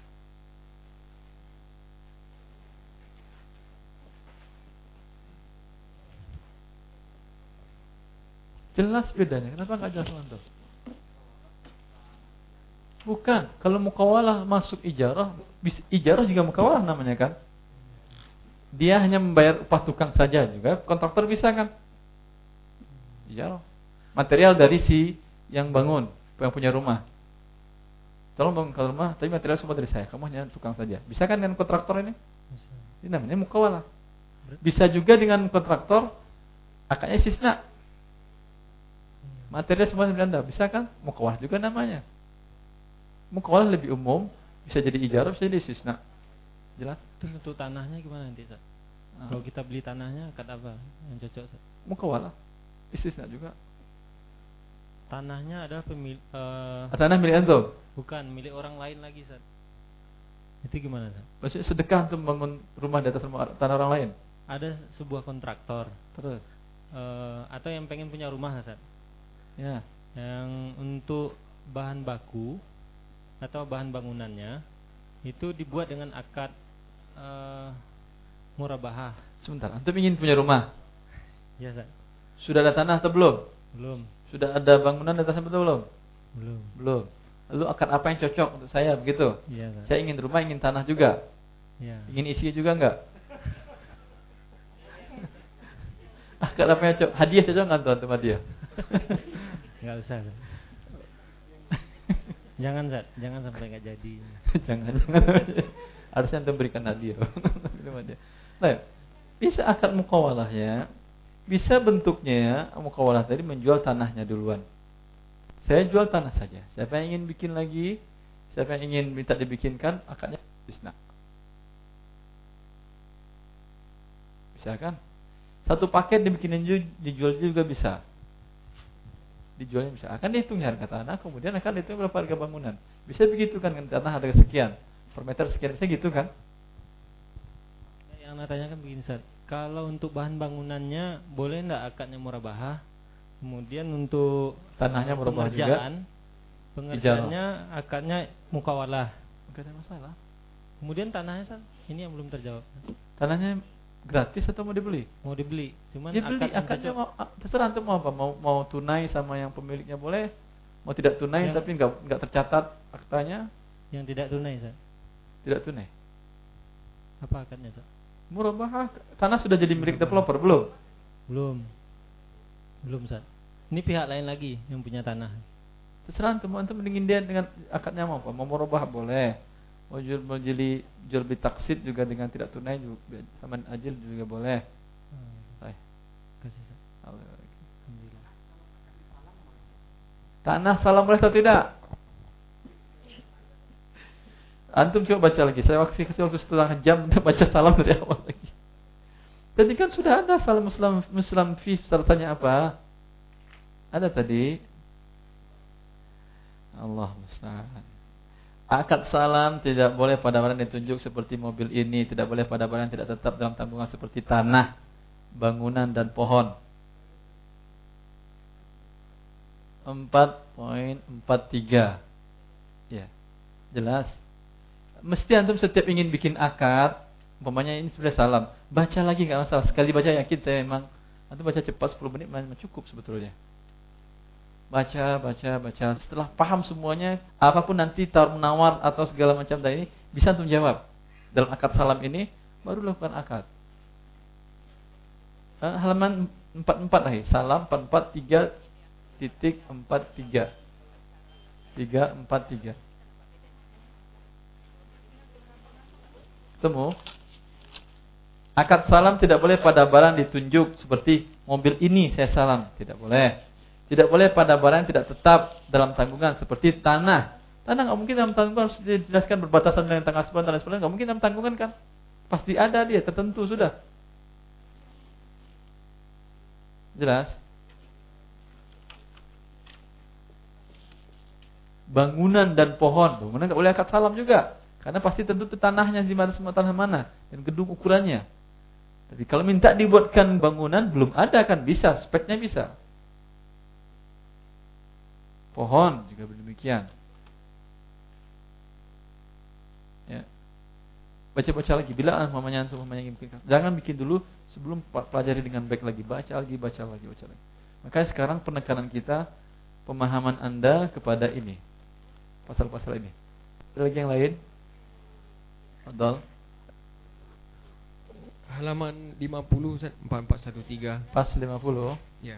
Jelas bedanya. Kenapa enggak jelas antum? Bukan. Kalau mukawalah masuk ijarah, ijarah juga mukawalah namanya kan? Dia hanya membayar upah tukang saja juga. Kontraktor bisa kan? Ijarah. Material dari si yang bangun, yang punya rumah. Tolong bangun rumah, tapi material semua dari saya. Kamu hanya tukang saja. Bisa kan dengan kontraktor ini? Ini namanya mukawalah. Bisa juga dengan kontraktor, akadnya istisna. Material semua dari Anda. Bisa kan? Mukawalah juga namanya. Mukawalah lebih umum, bisa jadi ijarah, bisa jadi istisna. Jelas? Terus untuk tanahnya gimana nanti, Ustaz? Kalau kita beli tanahnya akad apa yang cocok, Ustaz? Mukawalah. Istisna juga. Tanahnya adalah tanah milik antum? Bukan, milik orang lain lagi, Ustaz. Itu gimana, Ustaz? Maksudnya sedekah untuk membangun rumah di atas tanah orang lain? Ada sebuah kontraktor. Terus? Atau yang pengen punya rumah, Ustaz. Ya. Yang untuk bahan baku atau bahan bangunannya itu dibuat dengan akad murabahah. Sebentar, antum ingin punya rumah? Ya, Ustaz. Sudah ada tanah atau belum? Belum. Sudah ada bangunan di atasnya betul belum? Belum. Belum. Lalu akad apa yang cocok untuk saya begitu? Iya, Ustaz. Saya ingin rumah, ingin tanah juga. Iya. Ingin isi juga enggak? Akad apa yang cocok? Hadiah cocok enggak antum hadiah? Enggak usah, Ustaz. Jangan, Zat, jangan sampai enggak jadi. jangan. Harusnya antum berikan hadiah. Nah, bisa akad mukawalahnya, bisa bentuknya mukawalah tadi menjual tanahnya duluan. Saya jual tanah saja. Siapa yang ingin bikin lagi, siapa yang ingin minta dibikinkan, akadnya istisna. Bisa kan? Satu paket dibikinin dijual juga bisa. Dijualnya bisa. Akan dihitung harga tanah, kemudian akan dihitung berapa harga bangunan. Bisa begitu kan, dengan tanah harga sekian, per meter sekian, bisa gitu kan? Yang Anda tanyakan begini, Ustaz. Kalau untuk bahan bangunannya boleh enggak akadnya murabahah? Kemudian untuk tanahnya murabahah juga. Pengerjaannya akadnya mukawalah. Enggak ada masalah. Kemudian tanahnya, Ustaz, ini yang belum terjawab. Tanahnya gratis atau mau dibeli? Mau dibeli. Cuman dibeli, akadnya mau, terserah antum mau apa? Mau tunai sama yang pemiliknya boleh, mau tidak tunai yang, tapi enggak tercatat aktanya. Yang tidak tunai, Ustaz. Tidak tunai. Apa akadnya, Ustaz? Murabahah, tanah sudah jadi milik developer belum? Belum. Belum, Ustaz. Ini pihak lain lagi yang punya tanah. Terserah antum mendingin dia dengan akadnya mau apa? Mau murabahah boleh. Mau jual beli taksid juga dengan tidak tunai juga, sama ajil juga boleh. Baik. Kasih, Ustaz. Alhamdulillah. Tanah salam boleh atau tidak? Antum coba baca lagi. Saya kasih waktu setengah jam untuk baca salam dari awal lagi. Tadi kan sudah ada salam Muslim fi sertanya apa? Ada tadi. Allah musta'an. Akad salam tidak boleh pada barang yang ditunjuk seperti mobil ini, tidak boleh pada barang yang tidak tetap dalam tanggungan seperti tanah, bangunan dan pohon. 4.43. Ya. Jelas. Mesti antum setiap ingin bikin akad, umpamanya ini sudah salam, baca lagi enggak masalah. Sekali baca yakin saya memang antum baca cepat 10 menit memang cukup sebetulnya. Baca. Setelah paham semuanya, apapun nanti tawar-menawar atau segala macam dari ini, bisa antum jawab. Dalam akad salam ini, baru lakukan akad. Halaman 44 lagi. Salam 443.43. 343. Ketemu? Akad salam tidak boleh pada barang ditunjuk seperti mobil ini saya salam, tidak boleh. Tidak boleh pada barang yang tidak tetap dalam tanggungan seperti tanah. Tanah nggak mungkin dalam tanggungan, harus dijelaskan berbatasan dengan tanah sebelah dan sebagainya. Nggak mungkin dalam tanggungan kan? Pasti ada dia tertentu sudah. Jelas? Bangunan dan pohon, bangunan nggak boleh akad salam juga, karena pasti tentu itu tanahnya di mana, semua tanah mana dan gedung ukurannya. Tapi kalau minta dibuatkan bangunan belum ada kan bisa, speknya bisa. Pohon juga demikian. Ya. Baca lagi. Bila mamanya ingin bikin, jangan bikin dulu sebelum pelajari dengan baik lagi. Baca lagi. Makanya sekarang penekanan kita, pemahaman Anda kepada ini, pasal-pasal ini. Ada lagi yang lain? Betul. Halaman 50 Ustaz, 4413. Pas 50. Ya.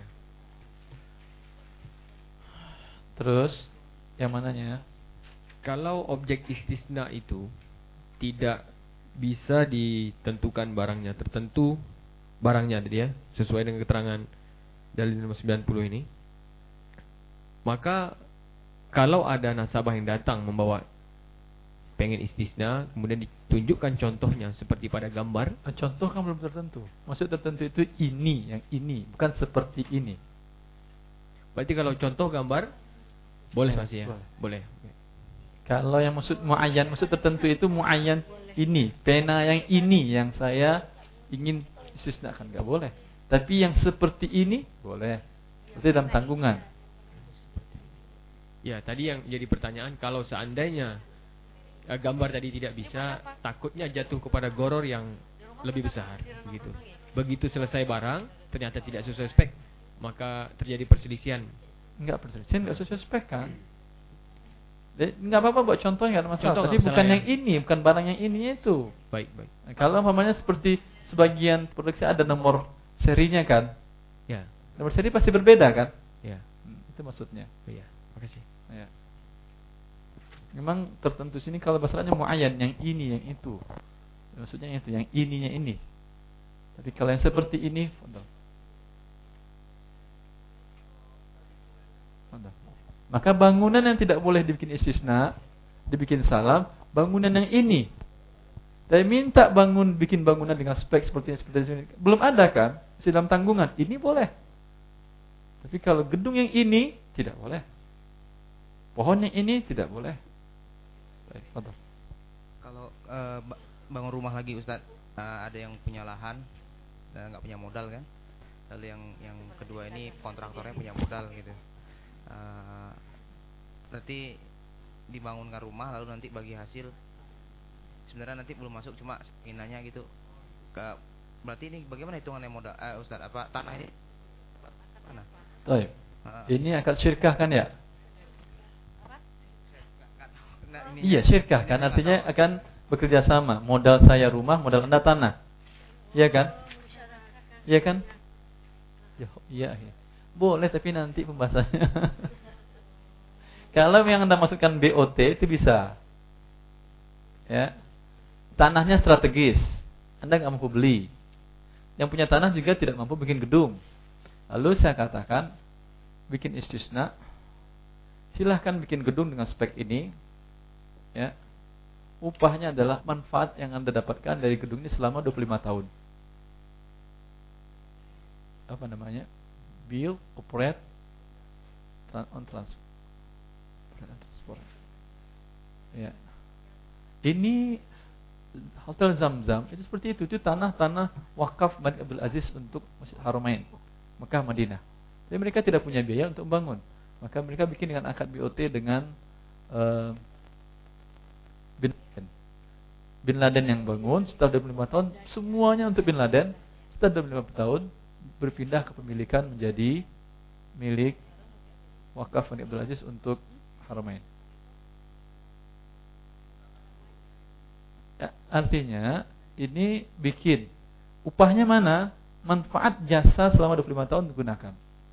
Terus yang mananya? Kalau objek istisna itu tidak bisa ditentukan barangnya tertentu, barangnya dia sesuai dengan keterangan dalil nomor 90 ini, maka kalau ada nasabah yang datang membawa pengen istisna, kemudian ditunjukkan contohnya seperti pada gambar. Contoh kan belum tertentu. Maksud tertentu itu ini, yang ini, bukan seperti ini. Berarti kalau contoh gambar boleh masih ya? Boleh. Kalau yang maksud muayyan, maksud tertentu itu muayyan ini, pena yang ini yang saya ingin istisnakan, enggak boleh. Tapi yang seperti ini boleh. Itu dalam tanggungan. Ya, tadi yang jadi pertanyaan, kalau seandainya gambar tadi tidak bisa, takutnya jatuh kepada goror yang lebih besar, begitu. Begitu selesai barang ternyata tidak sesuai spek, maka terjadi perselisihan. Enggak perselisihan, enggak sesuai spek kan? Enggak apa-apa buat contoh, enggak ada masalah. Contoh, tapi bukan yang ini, bukan barang yang ini itu. Baik. Nah, kalau umpamanya seperti sebagian produksi ada nomor serinya kan? Ya. Nomor seri pasti berbeda kan? Ya. Itu maksudnya. Iya, makasih. Ya. Memang tertentu sini kalau bahasanya muayyan, yang ini, yang itu. Maksudnya yang itu, yang ininya ini. Tapi kalau yang seperti ini, maka bangunan yang tidak boleh dibikin istisna, dibikin salam, bangunan yang ini. Tapi minta bikin bangunan dengan spek seperti ini. Belum ada kan? Masih dalam tanggungan. Ini boleh. Tapi kalau gedung yang ini tidak boleh. Pohon yang ini tidak boleh. Baik, kalau bangun rumah lagi Ustaz, ada yang punya lahan dan nggak punya modal kan? Lalu yang kedua ini kontraktornya punya modal gitu. Berarti dibangunkan rumah lalu nanti bagi hasil sebenarnya nanti belum masuk, cuma inanya gitu. Berarti ini bagaimana hitungannya modal Ustaz? Apa tanah ini? Mana? Baik. Ini akad syirkah kan ya? Iya, syirkah kan artinya akan bekerja sama. Modal saya rumah, modal Anda tanah. Iya kan? Iya kan? Iya. Boleh, tapi nanti pembahasannya. Kalau yang Anda maksudkan BOT itu bisa. Ya. Tanahnya strategis. Anda nggak mampu beli. Yang punya tanah juga tidak mampu bikin gedung. Lalu saya katakan bikin istisna. Silahkan bikin gedung dengan spek ini. Ya. upahnya adalah manfaat yang Anda dapatkan dari gedung ini selama 25 tahun. Apa namanya? Build, operate, on transfer. Ya. Ini Hotel Zamzam itu seperti itu. Itu tanah-tanah wakaf Malik Abdul Aziz untuk Masjid Haramain, Mekah, Madinah. Jadi mereka tidak punya biaya untuk membangun. Maka mereka bikin dengan akad BOT dengan Bin Laden yang bangun. Setelah 25 tahun semuanya untuk Bin Laden. Setelah 25 tahun berpindah kepemilikan menjadi milik wakaf Malik Abdul Aziz untuk Haramain. Ya, artinya ini bikin upahnya mana? Manfaat jasa selama 25 tahun digunakan.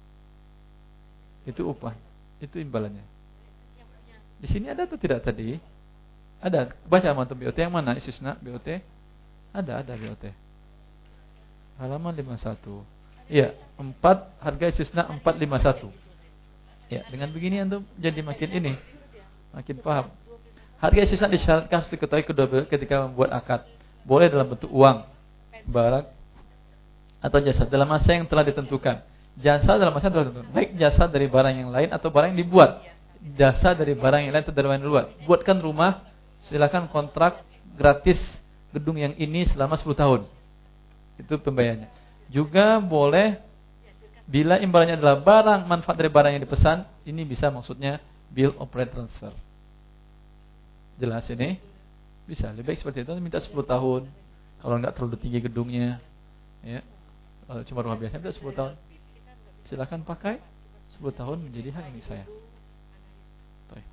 Itu upah, itu imbalannya. Di sini ada atau tidak tadi? Ada. Baca mantu BOT yang mana? Istisna BOT? Ada BOT. Halaman 51. Iya, 4 harga istisna 451. Ya, dengan begini antum jadi makin ini, makin paham. Harga istisna disyaratkan harus diketahui kedua belah ketika membuat akad. Boleh dalam bentuk uang, barang, atau jasa dalam masa yang telah ditentukan. Jasa dalam masa yang telah ditentukan. Baik jasa dari barang yang lain atau barang yang dibuat. Jasa dari barang yang lain atau dari barang yang dibuat. Buatkan rumah, silakan kontrak gratis gedung yang ini selama 10 tahun. Itu pembayarannya. Juga boleh bila imbalannya adalah barang, manfaat dari barang yang dipesan. Ini bisa maksudnya bill operate transfer. Jelas ini? Bisa, lebih baik seperti itu. Minta 10 tahun. Kalau enggak terlalu tinggi gedungnya, ya. Kalau cuma rumah biasa minta 10 tahun. Silakan pakai 10 tahun menjadi hak milik saya. Baik.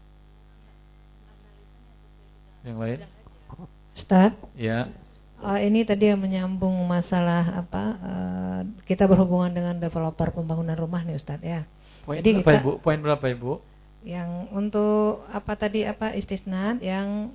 Yang lain? Ustaz? Ya. Ini tadi yang menyambung masalah kita berhubungan dengan developer pembangunan rumah nih Ustaz ya. Poin Jadi berapa Ibu? Poin berapa Ibu? Yang untuk istisna yang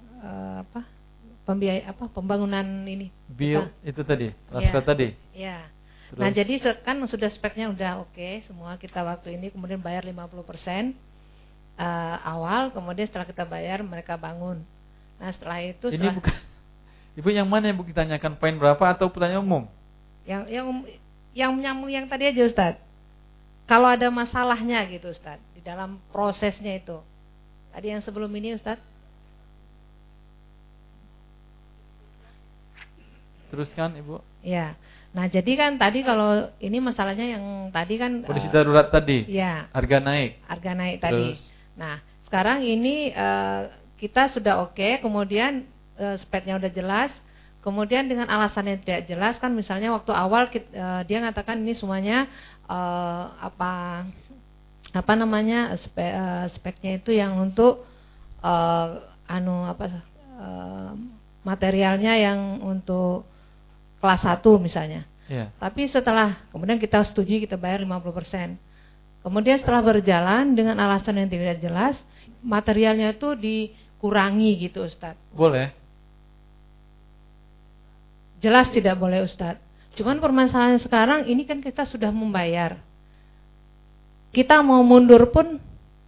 pembangunan ini. Bill itu tadi, transfer ya. tadi. Ya. Terus? Nah, jadi kan sudah speknya udah oke, semua kita waktu ini kemudian bayar 50% awal, kemudian setelah kita bayar mereka bangun. Nah, setelah itu ini bukan Ibu yang mana yang Bu tanyakan poin berapa atau pertanyaan umum? Yang menyambung yang tadi aja Ustaz. Kalau ada masalahnya gitu Ustaz di dalam prosesnya itu. Tadi yang sebelum ini Ustaz. Teruskan Ibu. Ya. Nah, jadi kan tadi kalau ini masalahnya yang tadi kan kondisi darurat tadi. Ya. Harga naik. Harga naik tadi. Nah, sekarang ini kita sudah oke, kemudian speknya udah jelas. Kemudian dengan alasan yang tidak jelas kan, misalnya waktu awal dia mengatakan ini semuanya speknya itu yang untuk materialnya yang untuk kelas 1 misalnya. Yeah. Tapi setelah kemudian kita setuju, kita bayar 50%. Kemudian setelah berjalan dengan alasan yang tidak jelas, materialnya itu dikurangi gitu Ustaz. Boleh. Jelas tidak boleh Ustaz. Cuman permasalahannya sekarang ini kan kita sudah membayar. Kita mau mundur pun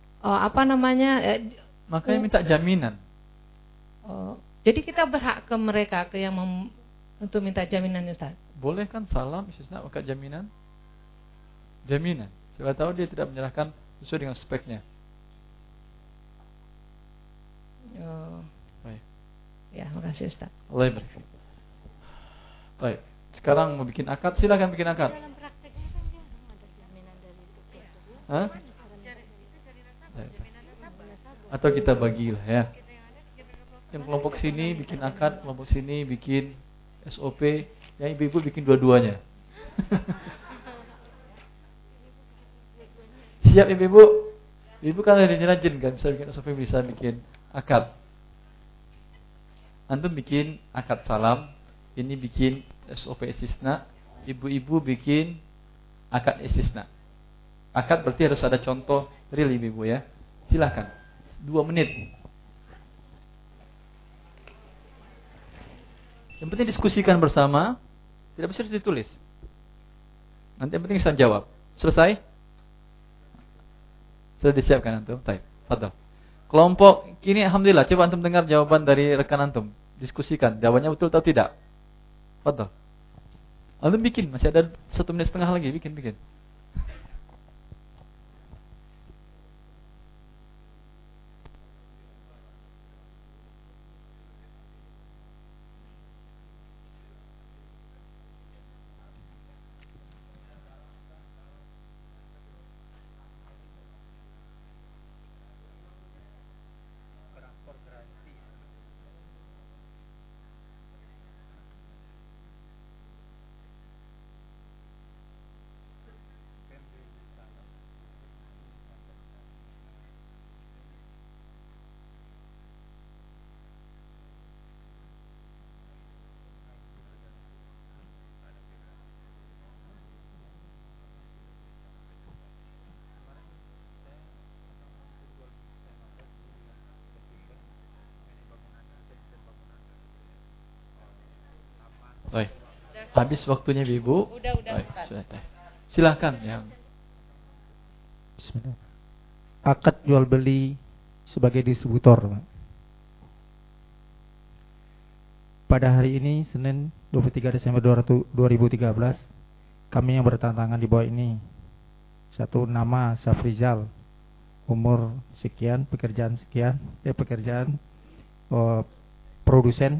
makanya minta jaminan. Jadi kita berhak ke mereka untuk minta jaminan Ustaz. Boleh kan salam istisna pakai jaminan? Jaminan. Siapa tahu dia tidak menyerahkan sesuai dengan speknya. Baik. Ya, makasih Ustaz. Allah barik. Baik. Sekarang mau bikin akad, silakan bikin akad. Hah? Atau kita bagilah ya. Yang kelompok sini bikin akad, kelompok sini bikin SOP, yang ibu-ibu bikin dua-duanya. Siap ibu-ibu? Ibu kan ada rajin kan, bisa bikin SOP, bisa bikin akad. Antum bikin akad salam, ini bikin SOP istisna, ibu-ibu bikin akad istisna. Akad berarti harus ada contoh real ibu-ibu ya. Silakan. 2 menit. Yang penting diskusikan bersama. Tidak bisa ditulis. Nanti yang penting bisa jawab. Selesai? Sudah disiapkan antum? Baik. Fadhal. Kelompok ini alhamdulillah, coba antum dengar jawaban dari rekan antum. Diskusikan, jawabannya betul atau tidak. Betul. Antum bikin, masih ada 1 menit setengah lagi, bikin. Baik. Habis waktunya Ibu. Udah. Baik, sudah. Silakan yang Bismillah. Akad jual beli sebagai distributor. Pada hari ini Senin 23 Desember 2013, kami yang bertantangan di bawah ini. 1 nama Safrizal, umur sekian, pekerjaan sekian, produsen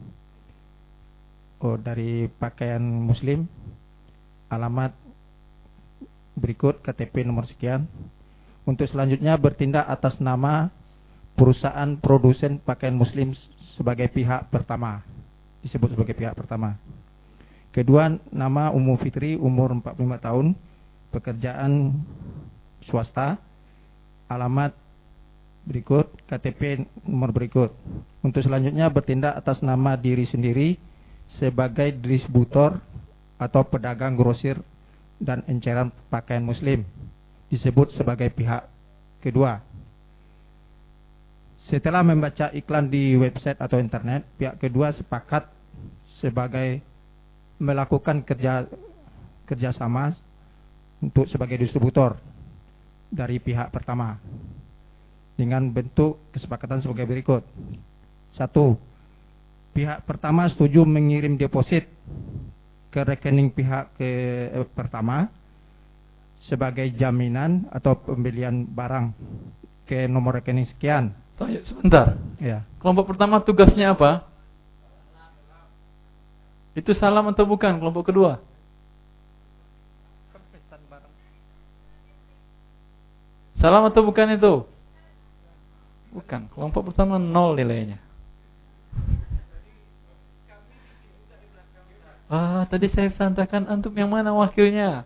dari pakaian muslim, alamat berikut, KTP nomor sekian. Untuk selanjutnya bertindak atas nama perusahaan produsen pakaian muslim sebagai pihak pertama, disebut sebagai pihak pertama. Kedua, nama Ummu Fitri, umur 45 tahun, pekerjaan swasta, alamat berikut, KTP nomor berikut. Untuk selanjutnya bertindak atas nama diri sendiri sebagai distributor atau pedagang grosir dan enceran pakaian muslim, disebut sebagai pihak kedua. Setelah membaca iklan di website atau internet, pihak kedua sepakat sebagai melakukan kerjasama untuk sebagai distributor dari pihak pertama dengan bentuk kesepakatan sebagai berikut. 1. Pihak pertama setuju mengirim deposit ke rekening pihak pertama sebagai jaminan atau pembelian barang ke nomor rekening sekian. Sebentar. Ya. Kelompok pertama tugasnya apa? Itu salam atau bukan kelompok kedua? Salam atau bukan itu? Bukan. Kelompok pertama 0 nilainya. Tadi saya santakan antum yang mana wakilnya?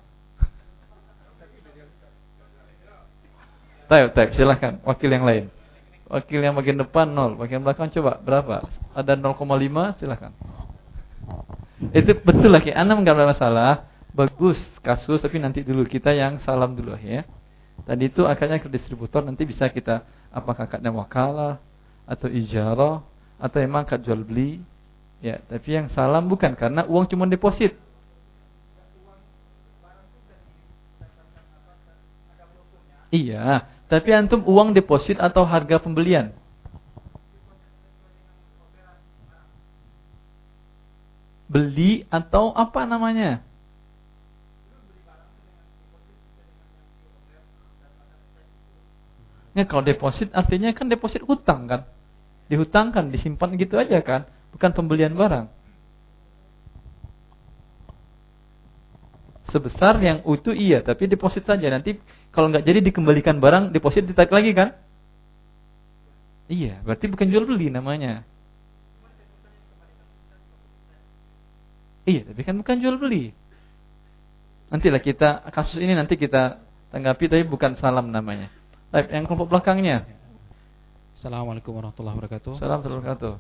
Taib, silahkan. Wakil yang lain. Wakil yang bagian depan 0, bagian belakang coba berapa? Ada 0,5, silahkan. Itu betul lagi. Anda enggak ada masalah. Bagus kasus, tapi nanti dulu kita yang salam dulu ya. Tadi itu akadnya ke distributor, nanti bisa kita apakah akadnya wakalah atau ijarah atau emang akad jual beli. Ya, tapi yang salam bukan karena uang cuma deposit. Iya, tapi antum uang deposit atau harga pembelian? Beli atau apa namanya? Nah, kalau deposit artinya kan deposit hutang kan? Dihutangkan, disimpan gitu aja kan? Bukan pembelian barang. Sebesar yang utuh iya, tapi deposit saja. Nanti kalau nggak jadi dikembalikan barang, deposit ditarik lagi kan? Iya, berarti bukan jual beli namanya. Iya, tapi kan bukan jual beli. Nantilah kita kasus ini nanti kita tanggapi, tapi bukan salam namanya. Baik, yang kelompok belakangnya. Assalamualaikum warahmatullahi wabarakatuh. Assalamualaikum warahmatullahi wabarakatuh.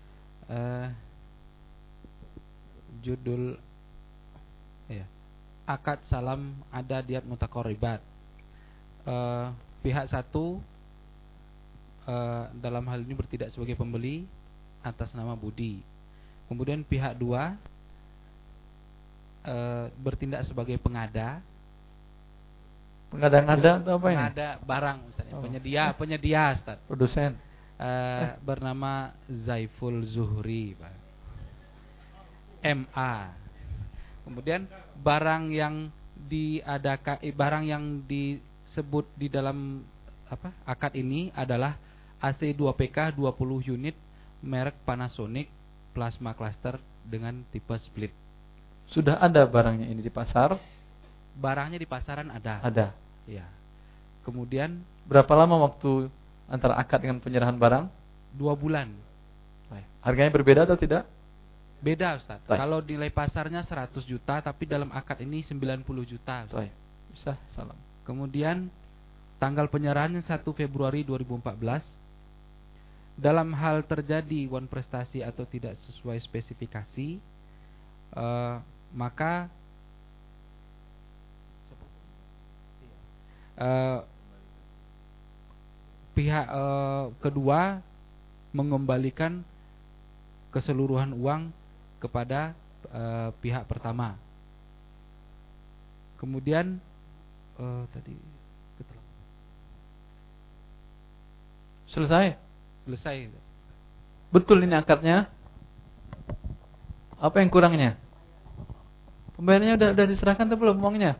Judul ya, akad salam ada diat mutaqarribat. Pihak satu dalam hal ini bertindak sebagai pembeli atas nama Budi. Kemudian pihak dua bertindak sebagai pengada Pengada-ngada atau apa ini? Pengada barang Ustaz. Oh. Penyedia Ustaz. Produsen. Bernama Zaiful Zuhri, Pak. MA. Kemudian barang yang disebut di dalam akad ini adalah AC 2PK 20 unit merek Panasonic plasma cluster dengan tipe split. Sudah ada barangnya ini di pasar? Barangnya di pasaran ada. Ada. Ya. Kemudian berapa lama waktu antara akad dengan penyerahan barang? 2 bulan. Harganya berbeda atau tidak? Beda Ustaz. Kalau nilai pasarnya 100 juta tapi dalam akad ini 90 juta. Bisa, salam. Kemudian tanggal penyerahannya 1 Februari 2014. Dalam hal terjadi wan prestasi atau tidak sesuai spesifikasi, maka pihak kedua mengembalikan keseluruhan uang kepada pihak pertama. Kemudian selesai. Betul ini akadnya. Apa yang kurangnya? Pembayarannya udah diserahkan atau belum uangnya?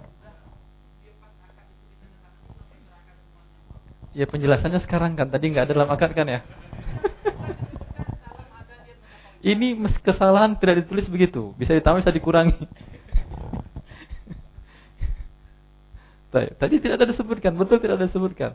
Ya penjelasannya sekarang kan, tadi nggak ada dalam akad kan ya? Ini kesalahan tidak ditulis begitu, bisa ditambah bisa dikurangi. Tadi tidak ada disebutkan, betul tidak ada disebutkan.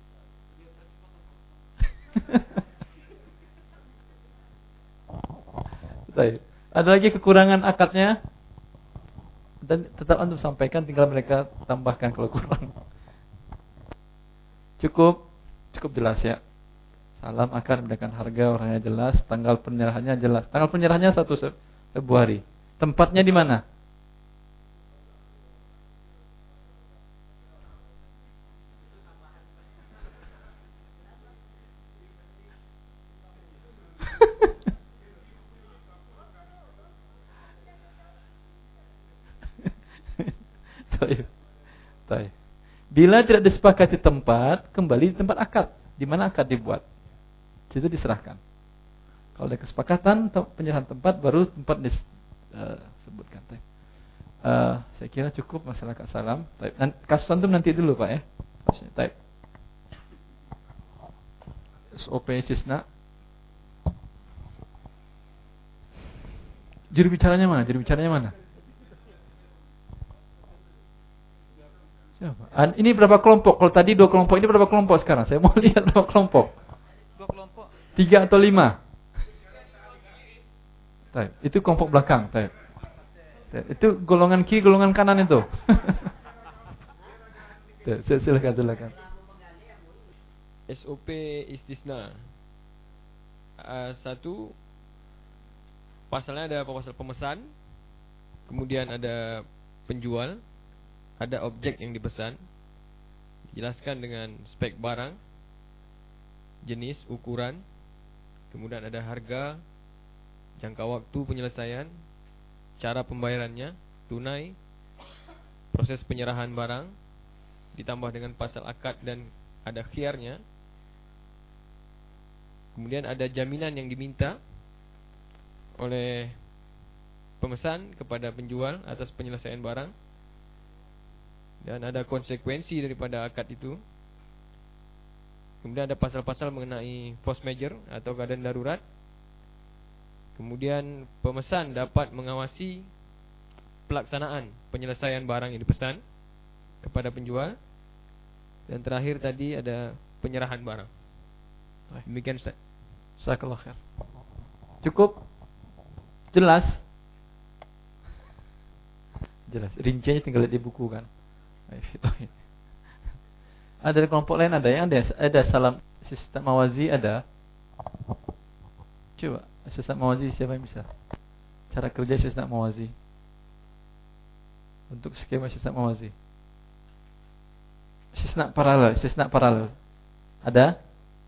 Ada lagi kekurangan akadnya, dan tetap antum sampaikan, tinggal mereka tambahkan kalau kurang. Cukup jelas ya. Salam akad mendapatkan harga, orangnya jelas, tanggal penyerahannya jelas. Tanggal penyerahannya 1 Februari. Tempatnya di mana? Bila tidak disepakati tempat, kembali di tempat akad. Di mana akad dibuat? Itu diserahkan. Kalau ada kesepakatan penyerahan tempat, baru tempat disebutkan. Saya kira cukup masalah akad salam. Kasus antum nanti dulu Pak ya. SOP istisna. Juru bicaranya mana? Siapa? Ini berapa kelompok? Kalau tadi 2 kelompok, ini berapa kelompok sekarang? Saya mau lihat berapa kelompok. 2 kelompok. 3 atau 5? Itu kelompok belakang. Itu golongan kiri, golongan kanan itu. Silakan. SOP istisna. 1, pasalnya ada pasal pemesan, kemudian ada penjual, ada objek yang dipesan, dijelaskan dengan spek barang, jenis, ukuran, kemudian ada harga, jangka waktu penyelesaian, cara pembayarannya, tunai, proses penyerahan barang, ditambah dengan pasal akad dan ada khiyarnya. Kemudian ada jaminan yang diminta oleh pemesan kepada penjual atas penyelesaian barang. Dan ada konsekuensi daripada akad itu. Kemudian ada pasal-pasal mengenai force majeure atau keadaan darurat. Kemudian pemesan dapat mengawasi pelaksanaan penyelesaian barang yang dipesan kepada penjual. Dan terakhir tadi ada penyerahan barang. Demikian Ustaz. Jazakallahu khair. Cukup? Jelas? Rinciannya tinggal lihat di buku kan. Ada dari kelompok lain ada yang ada salam sistem mawazi ada. Coba sistem mawazi siapa yang bisa? Cara kerja sistem mawazi. Untuk skema sistem mawazi. Sistem paralel. Ada?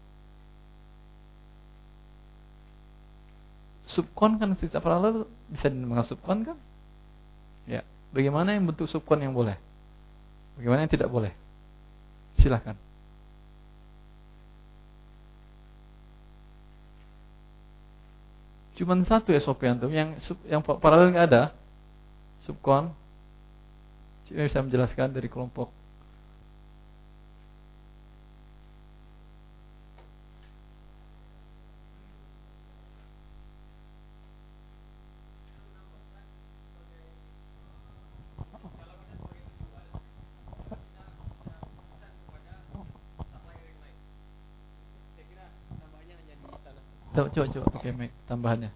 Subkon kan sistem paralel bisa dinamakan subkon kan? Ya. Bagaimana yang bentuk subkon yang boleh? Bagaimana yang tidak boleh? Silahkan. Cuman satu SOP antum, yang paralel nggak ada. Subkon. Saya bisa menjelaskan dari kelompok. Coba pakai mic tambahannya.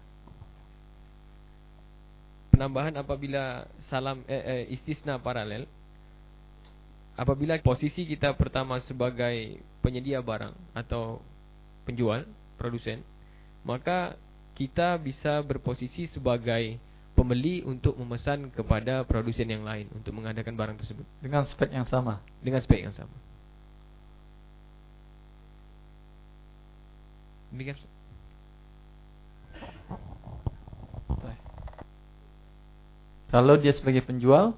Penambahan apabila istisna paralel, apabila posisi kita pertama sebagai penyedia barang atau penjual, produsen, maka kita bisa berposisi sebagai pembeli untuk memesan kepada produsen yang lain untuk mengadakan barang tersebut dengan spek yang sama. Dengan spek yang sama. Demikian. Kalau dia sebagai penjual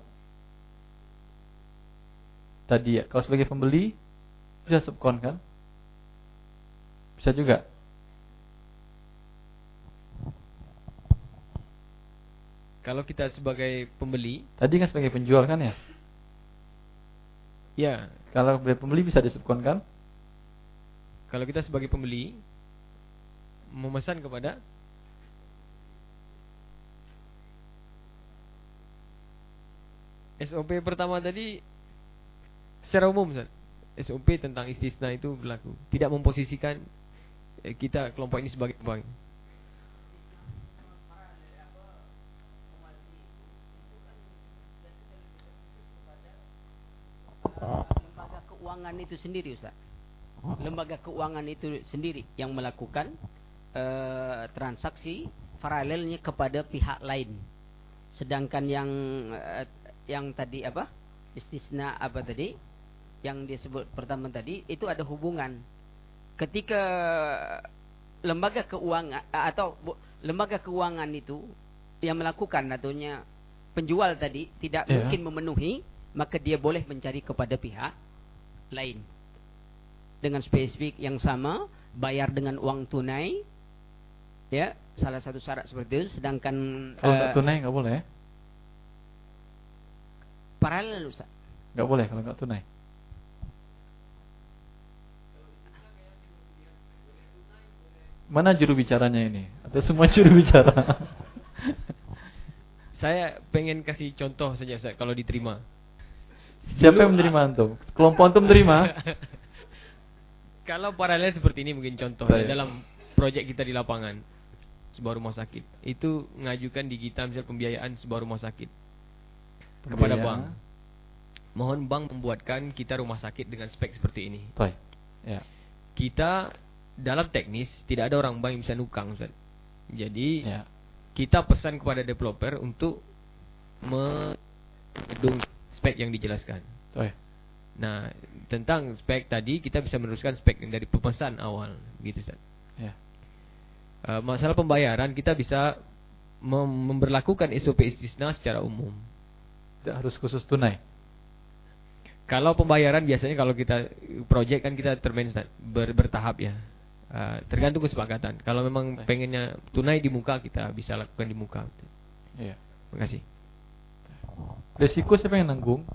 tadi ya, kalau sebagai pembeli bisa subkon kan? Bisa juga. Kalau kita sebagai pembeli, tadi kan sebagai penjual kan ya? Ya. Kalau sebagai pembeli bisa disubkon kan? Kalau kita sebagai pembeli memesan kepada SOP pertama tadi secara umum, SOP tentang istisna itu berlaku. Tidak memposisikan kita kelompok ini sebagai bank. Lembaga keuangan itu sendiri, Ustaz. Lembaga keuangan itu sendiri yang melakukan transaksi paralelnya kepada pihak lain. Sedangkan yang tadi apa? Istisna apa tadi? Yang disebut pertama tadi itu ada hubungan. Ketika lembaga keuangan atau lembaga keuangan itu yang melakukan ataunya penjual tadi tidak mungkin memenuhi, maka dia boleh mencari kepada pihak lain dengan spesifik yang sama, bayar dengan uang tunai. Ya, salah satu syarat seperti itu. Sedangkan kalau tunai nggak boleh. Paralel, Ustaz. Nggak boleh kalau nggak tunai. Mana juru bicaranya ini? Atau semua juru bicara? Saya pengen kasih contoh saja, Ustaz, kalau diterima. Siapa yang menerima antum? Kelompok antum terima? Kalau paralel seperti ini mungkin contoh dalam proyek kita di lapangan sebuah rumah sakit. Itu ngajukan di kita misal pembiayaan sebuah rumah sakit kepada bank. Mohon bank membuatkan kita rumah sakit dengan spek seperti ini. Ya. Kita dalam teknis tidak ada orang bank yang bisa nukang, Ustaz. Jadi kita pesan kepada developer untuk mengedung spek yang dijelaskan. Nah, tentang spek tadi kita bisa meneruskan spek yang dari pemesan awal, gitu, Ustaz. Ya. Masalah pembayaran kita bisa memberlakukan SOP istisna secara umum. Tidak harus khusus tunai. Kalau pembayaran biasanya kalau kita project kan kita bertahap ya. Tergantung kesepakatan. Kalau memang pengennya tunai di muka, kita bisa lakukan di muka. Iya. Terima kasih. Resiko siapa yang nanggung?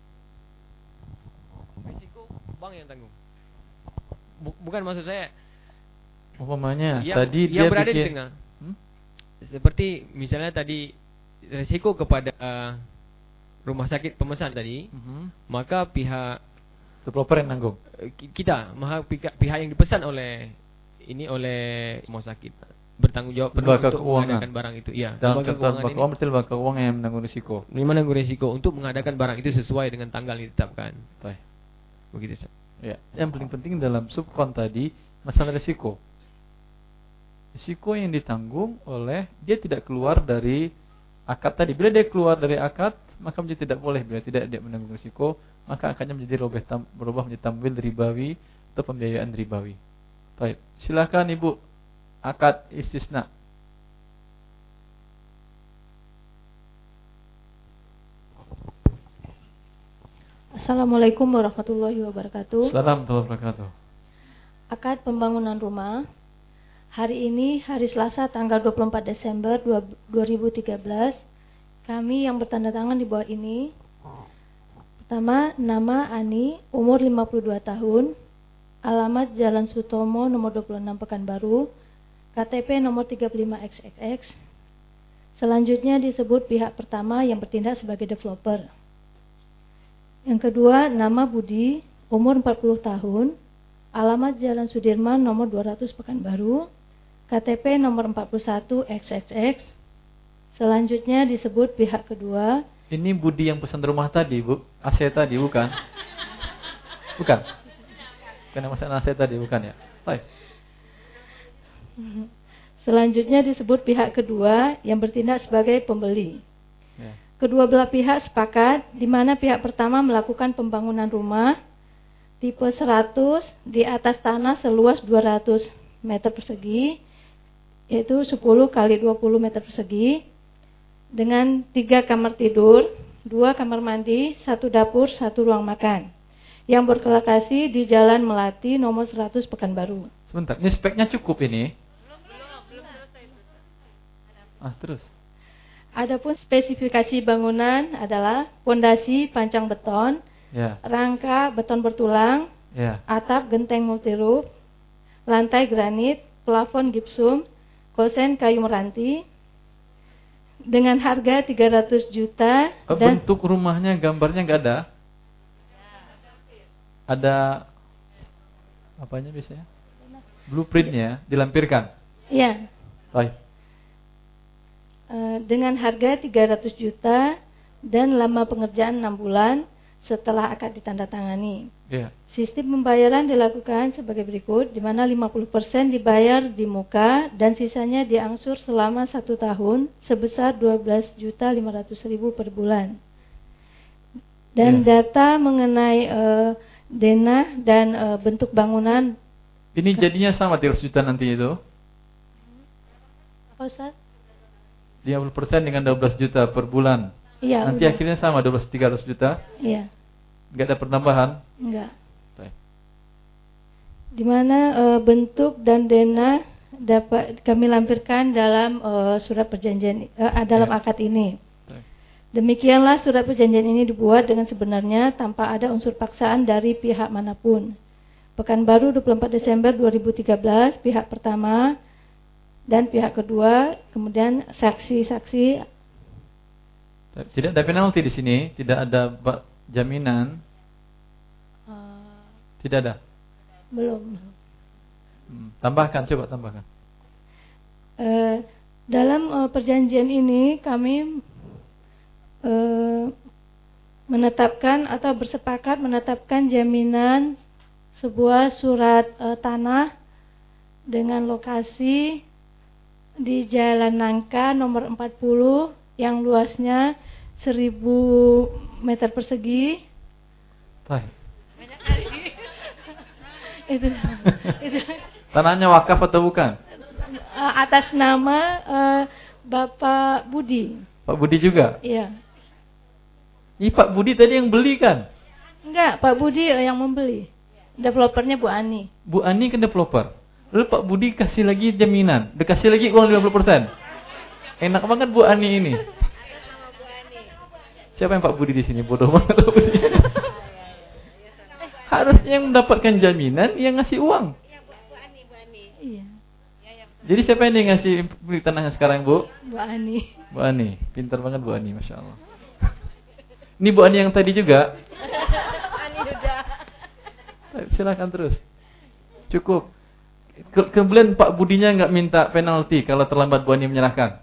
Resiko bank yang tanggung. Bukan maksud saya. Umpamanya yang tadi dia berada bikin, di tengah. Seperti misalnya tadi resiko kepada rumah sakit pemesan tadi, maka pihak developer yang nanggung. Kita, pihak yang dipesan oleh rumah sakit bertanggung jawab untuk mengadakan barang itu. Iya. Lembaga keuangan berarti lembaga keuangan yang menanggung risiko. Menanggung risiko untuk mengadakan barang itu sesuai dengan tanggal yang ditetapkan. Begitu, Ustaz. Ya. Yang paling penting dalam subkon tadi masalah risiko. Risiko yang ditanggung oleh dia tidak keluar dari akad tadi. Bila dia keluar dari akad, maka menjadi tidak boleh. Bila tidak dia menanggung risiko, maka akadnya menjadi berubah menjadi tamwil ribawi atau pembiayaan ribawi. Baik, silakan Ibu. Akad istisna. Assalamualaikum warahmatullahi wabarakatuh. Assalamualaikum warahmatullahi wabarakatuh. Akad pembangunan rumah. Hari ini hari Selasa tanggal 24 Desember 2013. Kami yang bertanda tangan di bawah ini. Pertama, nama Ani, umur 52 tahun. Alamat Jalan Sutomo nomor 26 Pekanbaru. KTP nomor 35XXX. Selanjutnya disebut pihak pertama yang bertindak sebagai developer. Yang kedua, nama Budi, umur 40 tahun. Alamat Jalan Sudirman nomor 200 Pekanbaru. KTP nomor 41XXX. Selanjutnya disebut pihak kedua. Ini Budi yang pesan rumah tadi, Bu. AC tadi, bukan? Bukan? Bukan yang pesan AC tadi, bukan ya? Baik. Selanjutnya disebut pihak kedua yang bertindak sebagai pembeli. Ya. Kedua belah pihak sepakat di mana pihak pertama melakukan pembangunan rumah tipe 100 di atas tanah seluas 200 meter persegi, yaitu 10 kali 20 meter persegi, dengan 3 kamar tidur, 2 kamar mandi, 1 dapur, 1 ruang makan, yang berlokasi di Jalan Melati nomor 100 Pekanbaru. Sebentar, ini speknya cukup ini? Terus. Adapun spesifikasi bangunan adalah pondasi pancang beton, ya, rangka beton bertulang, ya, atap genteng multiroof, lantai granit, plafon gipsum, kosen kayu meranti, dengan harga 300 juta. Dan bentuk rumahnya, gambarnya nggak ada? Ada apanya biasanya? Blueprintnya dilampirkan? Iya. Baik. Dengan harga 300 juta dan lama pengerjaan 6 bulan setelah akad ditandatangani. Yeah. Sistem pembayaran dilakukan sebagai berikut, di mana 50% dibayar di muka dan sisanya diangsur selama 1 tahun sebesar 12.500.000 per bulan. Dan data mengenai denah dan bentuk bangunan. Ini jadinya sama 300 juta nanti itu? Apa Ustaz? 50% dengan 12 juta per bulan. Iya. Nanti udah. akhirnya sama 300 juta? Iya. Enggak ada penambahan? Enggak. Baik. Di mana bentuk dan denah dapat kami lampirkan dalam surat perjanjian dalam akad ini. Baik. Demikianlah surat perjanjian ini dibuat dengan sebenarnya tanpa ada unsur paksaan dari pihak manapun. Pekanbaru 24 Desember 2013, pihak pertama dan pihak kedua, kemudian saksi-saksi. Tidak ada penalti di sini, tidak ada jaminan. Tidak ada. Belum. Tambahkan, coba tambahkan. Dalam perjanjian ini kami menetapkan atau bersepakat menetapkan jaminan sebuah surat tanah dengan lokasi di Jalan Nangka nomor 40 yang luasnya 1000 meter persegi. Itu. Tanahnya wakaf atau bukan? Atas nama Bapak Budi. Pak Budi juga? Iya. Ini Pak Budi tadi yang beli kan? Enggak, Pak Budi yang membeli. Developernya Bu Ani. Bu Ani kan developer. Lalu Pak Budi kasih lagi jaminan, dikasih lagi uang 50%. Enak banget Bu Ani ini. Siapa yang Pak Budi di sini? Bodoh banget Pak Budi. Harusnya yang mendapatkan jaminan yang ngasih uang. Iya. Jadi siapa yang ngasih beli tanahnya sekarang, Bu? Bu Ani. Bu Ani, pintar banget Bu Ani, Masya Allah. Ini Bu Ani yang tadi juga. Silakan terus. Cukup. Kemudian Pak Budinya nggak minta penalti kalau terlambat Bu Ani menyerahkan.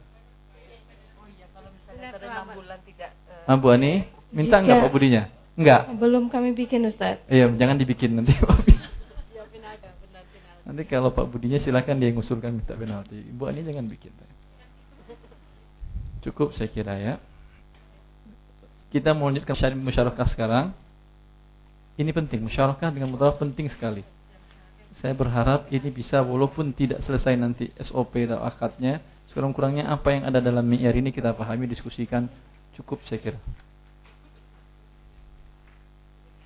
Bu Ani minta nggak Pak Budinya? Enggak. Belum kami bikin Ustaz. Iya, jangan dibikin nanti. Nanti kalau Pak Budinya silakan dia ngusulkan minta penalti. Bu Ani jangan bikin. Cukup saya kira ya. Kita mau lanjutkan musyarakah sekarang. Ini penting, musyarakah dengan mutlak penting sekali. Saya berharap ini bisa walaupun tidak selesai nanti SOP atau akadnya, sekurang-kurangnya apa yang ada dalam mi'yar ini kita pahami, diskusikan, cukup saya kira.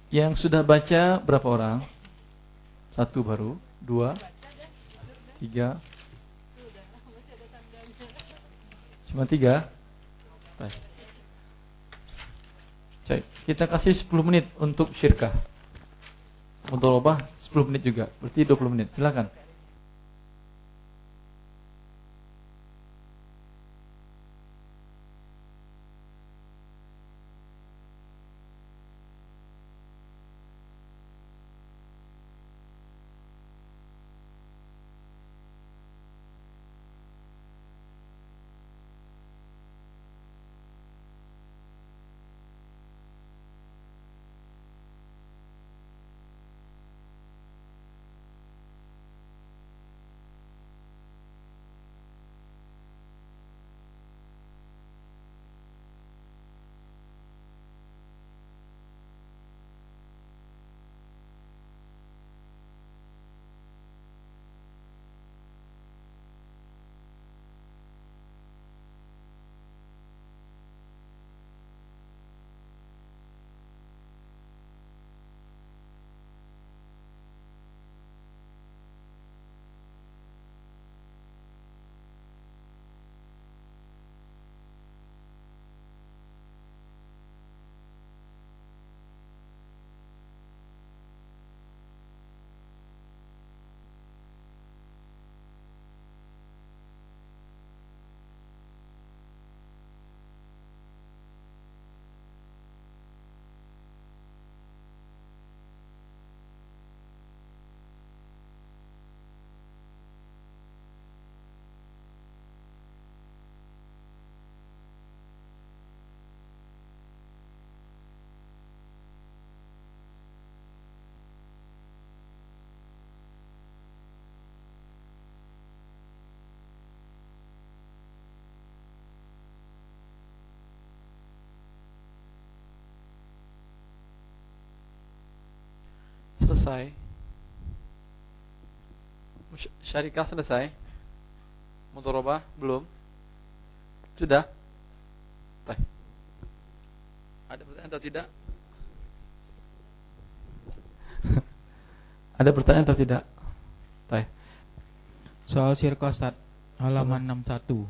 Yang sudah baca berapa orang? 1 baru, 2, 3. Cuma 3. Baik. Kita kasih 10 menit untuk syirkah. Mudharabah 10 menit juga. Berarti 20 menit. Silakan. Selesai. Syarikah selesai. Mudharabah belum. Sudah. Baik. Ada pertanyaan atau tidak? Ada pertanyaan atau tidak? Baik. Soal syirkah Ustaz, halaman 61.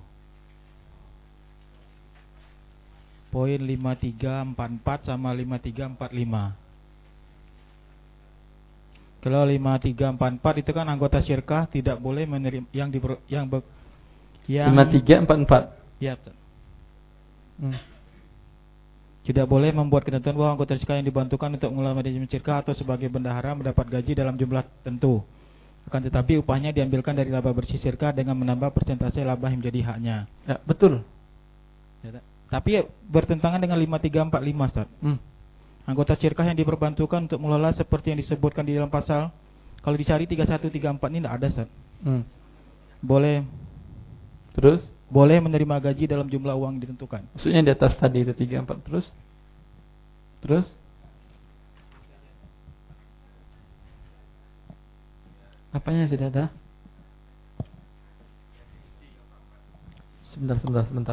Poin 5344 sama 5345. Kalau 5344 itu kan anggota syirkah tidak boleh menerima yang 5344. Iya, Ustaz. Tidak boleh membuat ketentuan bahwa anggota syirkah yang dibantukan untuk mengelola manajemen syirkah atau sebagai bendahara mendapat gaji dalam jumlah tertentu. Akan tetapi upahnya diambilkan dari laba bersih syirkah dengan menambah persentase laba yang menjadi haknya. Ya, betul. Ya, tapi bertentangan dengan 5345, Ustaz. Anggota syirkah yang diperbantukan untuk mengelola seperti yang disebutkan di dalam pasal, kalau dicari 3134 ini tidak ada, Ustaz. Boleh. Terus? Boleh menerima gaji dalam jumlah uang ditentukan. Maksudnya di atas tadi itu 34 terus? Terus? Apanya tidak ada? Sebentar.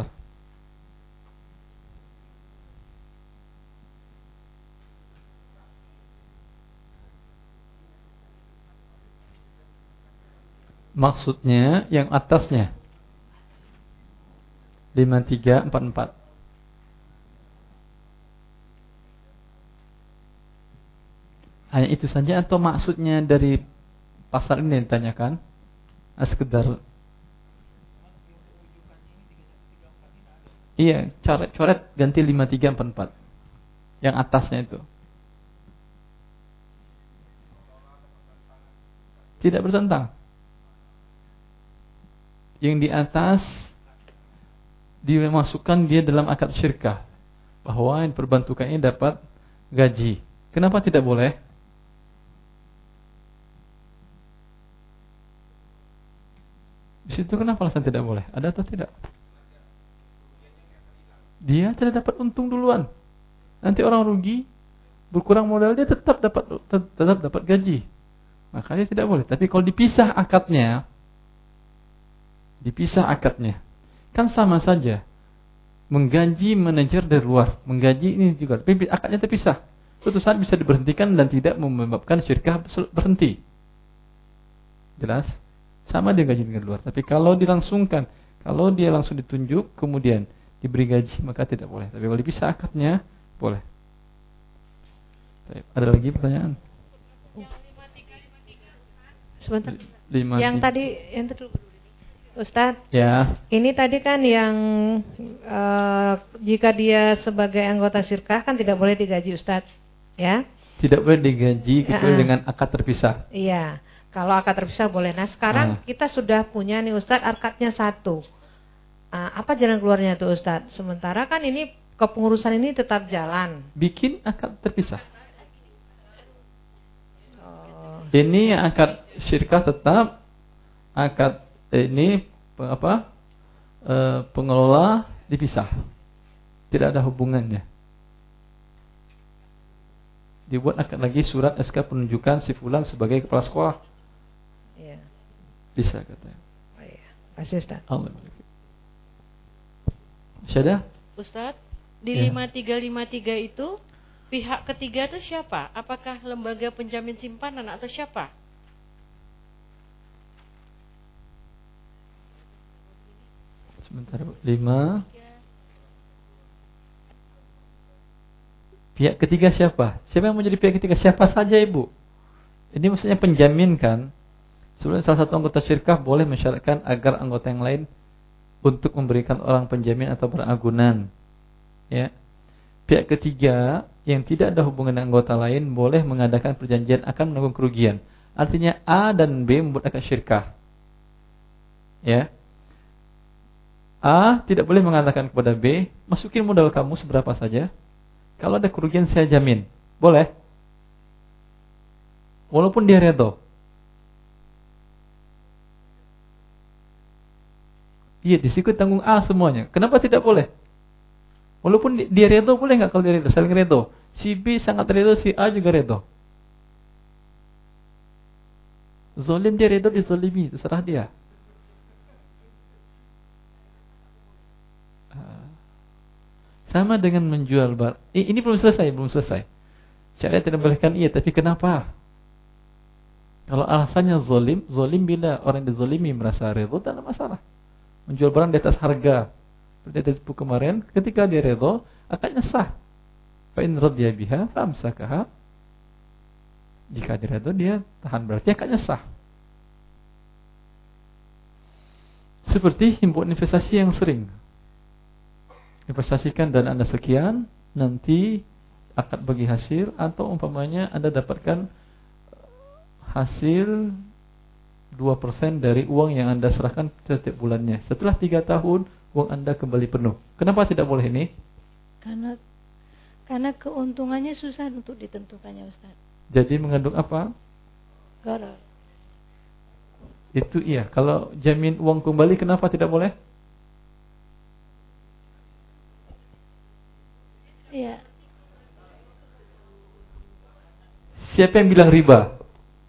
Maksudnya yang atasnya 5344. Hanya itu saja atau maksudnya dari pasal ini ditanyakan? Sekedar iya, coret ganti 5344. Yang atasnya itu. Tidak bertentang. Yang di atas dimasukkan dia dalam akad syirkah, bahwa yang perbantukan ini dapat gaji. Kenapa tidak boleh? Di situ kenapa alasan tidak boleh? Ada atau tidak? Dia tidak dapat untung duluan. Nanti orang rugi, berkurang modal, dia tetap dapat gaji. Makanya tidak boleh. Tapi kalau dipisah akadnya, kan sama saja. Menggaji manajer dari luar, menggaji ini juga, tapi akadnya terpisah. suatu saat bisa diberhentikan dan tidak menyebabkan syirkah berhenti. Jelas? Sama dia gaji dengan luar. Tapi kalau dilangsungkan, kalau dia langsung ditunjuk kemudian diberi gaji, maka tidak boleh. Tapi kalau dipisah akadnya boleh. Ada lagi pertanyaan? Sebentar. 5, yang tadi Ustadz, ya. Ini tadi kan yang jika dia sebagai anggota syirkah kan tidak boleh digaji, Ustadz, ya? Tidak boleh digaji kecuali dengan akad terpisah. Iya, kalau akad terpisah boleh. Nah sekarang kita sudah punya nih Ustadz, akadnya satu. Apa jalan keluarnya tuh Ustadz? Sementara kan ini kepengurusan ini tetap jalan. Bikin akad terpisah. Ini akad syirkah tetap, akad ini pengelola dipisah, tidak ada hubungannya. Dibuat akad lagi surat SK penunjukan si fulan sebagai kepala sekolah. Iya. Bisa katanya. Oh iya. Kasih Ustaz. Allah. Sudah? Ustaz, di 5353 itu pihak ketiga itu siapa? Apakah lembaga penjamin simpanan atau siapa? Sebentar, 5. Pihak ketiga siapa? Siapa yang menjadi pihak ketiga? Siapa saja Ibu? Ini maksudnya penjamin kan? Sebenarnya salah satu anggota syirkah boleh mensyaratkan agar anggota yang lain untuk memberikan orang penjamin atau beragunan. Ya. Pihak ketiga yang tidak ada hubungan dengan anggota lain boleh mengadakan perjanjian akan menanggung kerugian. Artinya A dan B membuat akad syirkah. Ya. A tidak boleh mengatakan kepada B, masukin modal kamu seberapa saja. Kalau ada kerugian saya jamin. Boleh? Walaupun dia redo. Iya, di situ tanggung A semuanya. Kenapa tidak boleh? Walaupun dia redo, boleh nggak kalau dia redo? Saling redo. Si B sangat redo, si A juga redo. Zolim dia redo, dizolimi, terserah dia. Sama dengan menjual barang. Ini belum selesai. Syariat tidak bolehkan iya, tapi kenapa? Kalau alasannya zolim bila orang yang dizolimi merasa redo, tak ada masalah. Menjual barang di atas harga. Seperti tadi kemarin, ketika dia redo, akadnya sah. Fa in radiya biha famsakaha. Jika dia redo, dia tahan, berarti akadnya sah. Seperti himpun investasi yang sering. Investasikan dana Anda sekian, nanti akad bagi hasil, atau umpamanya Anda dapatkan hasil 2% dari uang yang Anda serahkan setiap bulannya. Setelah 3 tahun, uang Anda kembali penuh. Kenapa tidak boleh ini? Karena keuntungannya susah untuk ditentukannya, Ustaz. Jadi mengandung apa? Gharar. Itu iya. Kalau jamin uang kembali, kenapa tidak boleh? Iya. Siapa yang bilang riba?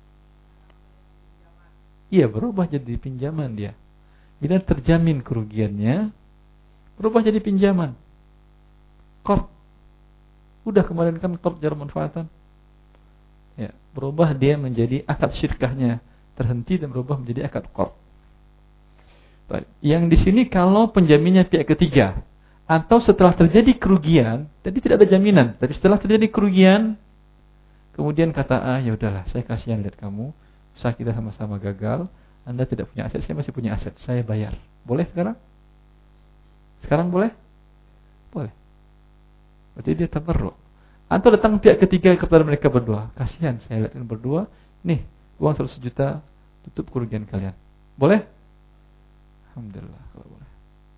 Iya, berubah jadi pinjaman dia. Bila terjamin kerugiannya, berubah jadi pinjaman. Qard. Udah kemarin kan qard jar manfaatan. Ya, berubah dia menjadi akad syirkahnya, terhenti dan berubah menjadi akad qard. Baik. Yang di sini kalau penjaminnya pihak ketiga, atau setelah terjadi kerugian, jadi tidak ada jaminan, tapi setelah terjadi kerugian, kemudian kata ya udahlah, saya kasihan lihat kamu, usaha kita sama-sama gagal, Anda tidak punya aset, saya masih punya aset, saya bayar. Boleh sekarang? Sekarang boleh? Boleh. Berarti dia tabarruk. Atau datang pihak ketiga kepada mereka berdua, kasihan saya lihat kalian berdua, nih uang 100 juta, tutup kerugian kalian. Boleh? Alhamdulillah kalau boleh.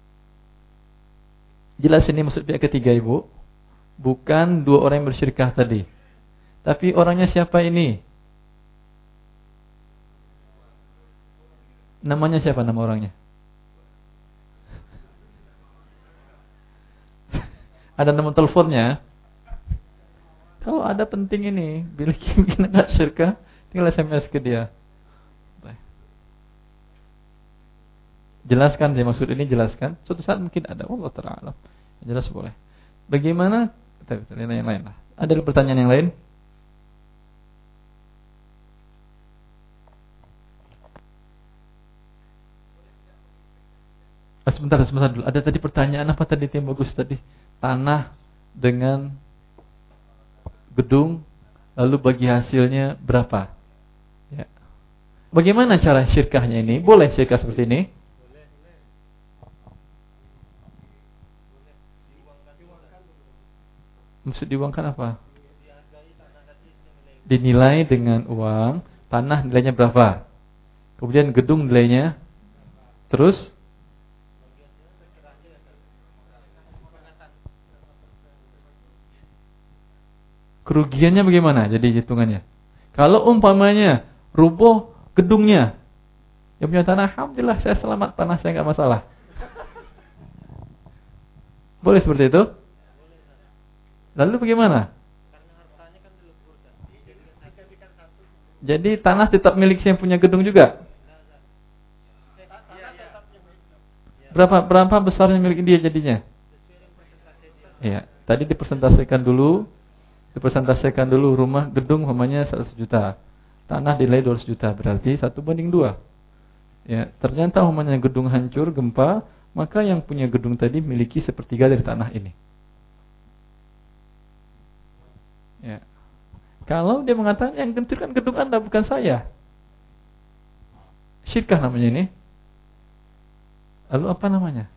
Jelas ini maksud pihak ketiga Ibu. Bukan dua orang yang bersyirkah tadi. Tapi orangnya siapa ini? Namanya siapa nama orangnya? Ada nomor teleponnya? Kalau ada penting ini, bila kita nggak syirkah, tinggal SMS ke dia. Jelaskan dia maksud ini, jelaskan. Suatu saat mungkin ada, Allah Ta'ala. Jelas boleh. Bagaimana? Yang lain lah. Ada pertanyaan yang lain? Sebentar dulu. Ada tadi pertanyaan apa tadi yang bagus tadi? Tanah dengan gedung, lalu bagi hasilnya berapa? Ya. Bagaimana cara syirkahnya ini? Boleh syirkah seperti ini? Maksud diuangkan apa? Dinilai dengan uang, tanah nilainya berapa? Kemudian gedung nilainya, terus kerugiannya bagaimana jadi hitungannya? Kalau umpamanya rubuh gedungnya, yang punya tanah, alhamdulillah saya selamat, tanah saya nggak masalah. Boleh seperti itu? Lalu bagaimana? Jadi tanah tetap milik yang punya gedung juga? Berapa besarnya milik dia jadinya? Ya, tadi dipresentasikan dulu rumah gedung umpamanya 100 juta. Tanah nilai 200 juta, berarti 1:2. Ya, ternyata umpamanya gedung hancur gempa, maka yang punya gedung tadi miliki 1/3 dari tanah ini. Ya. Kalau dia mengatakan yang hancurkan gedung Anda bukan saya, syirkah namanya ini. Lalu apa namanya?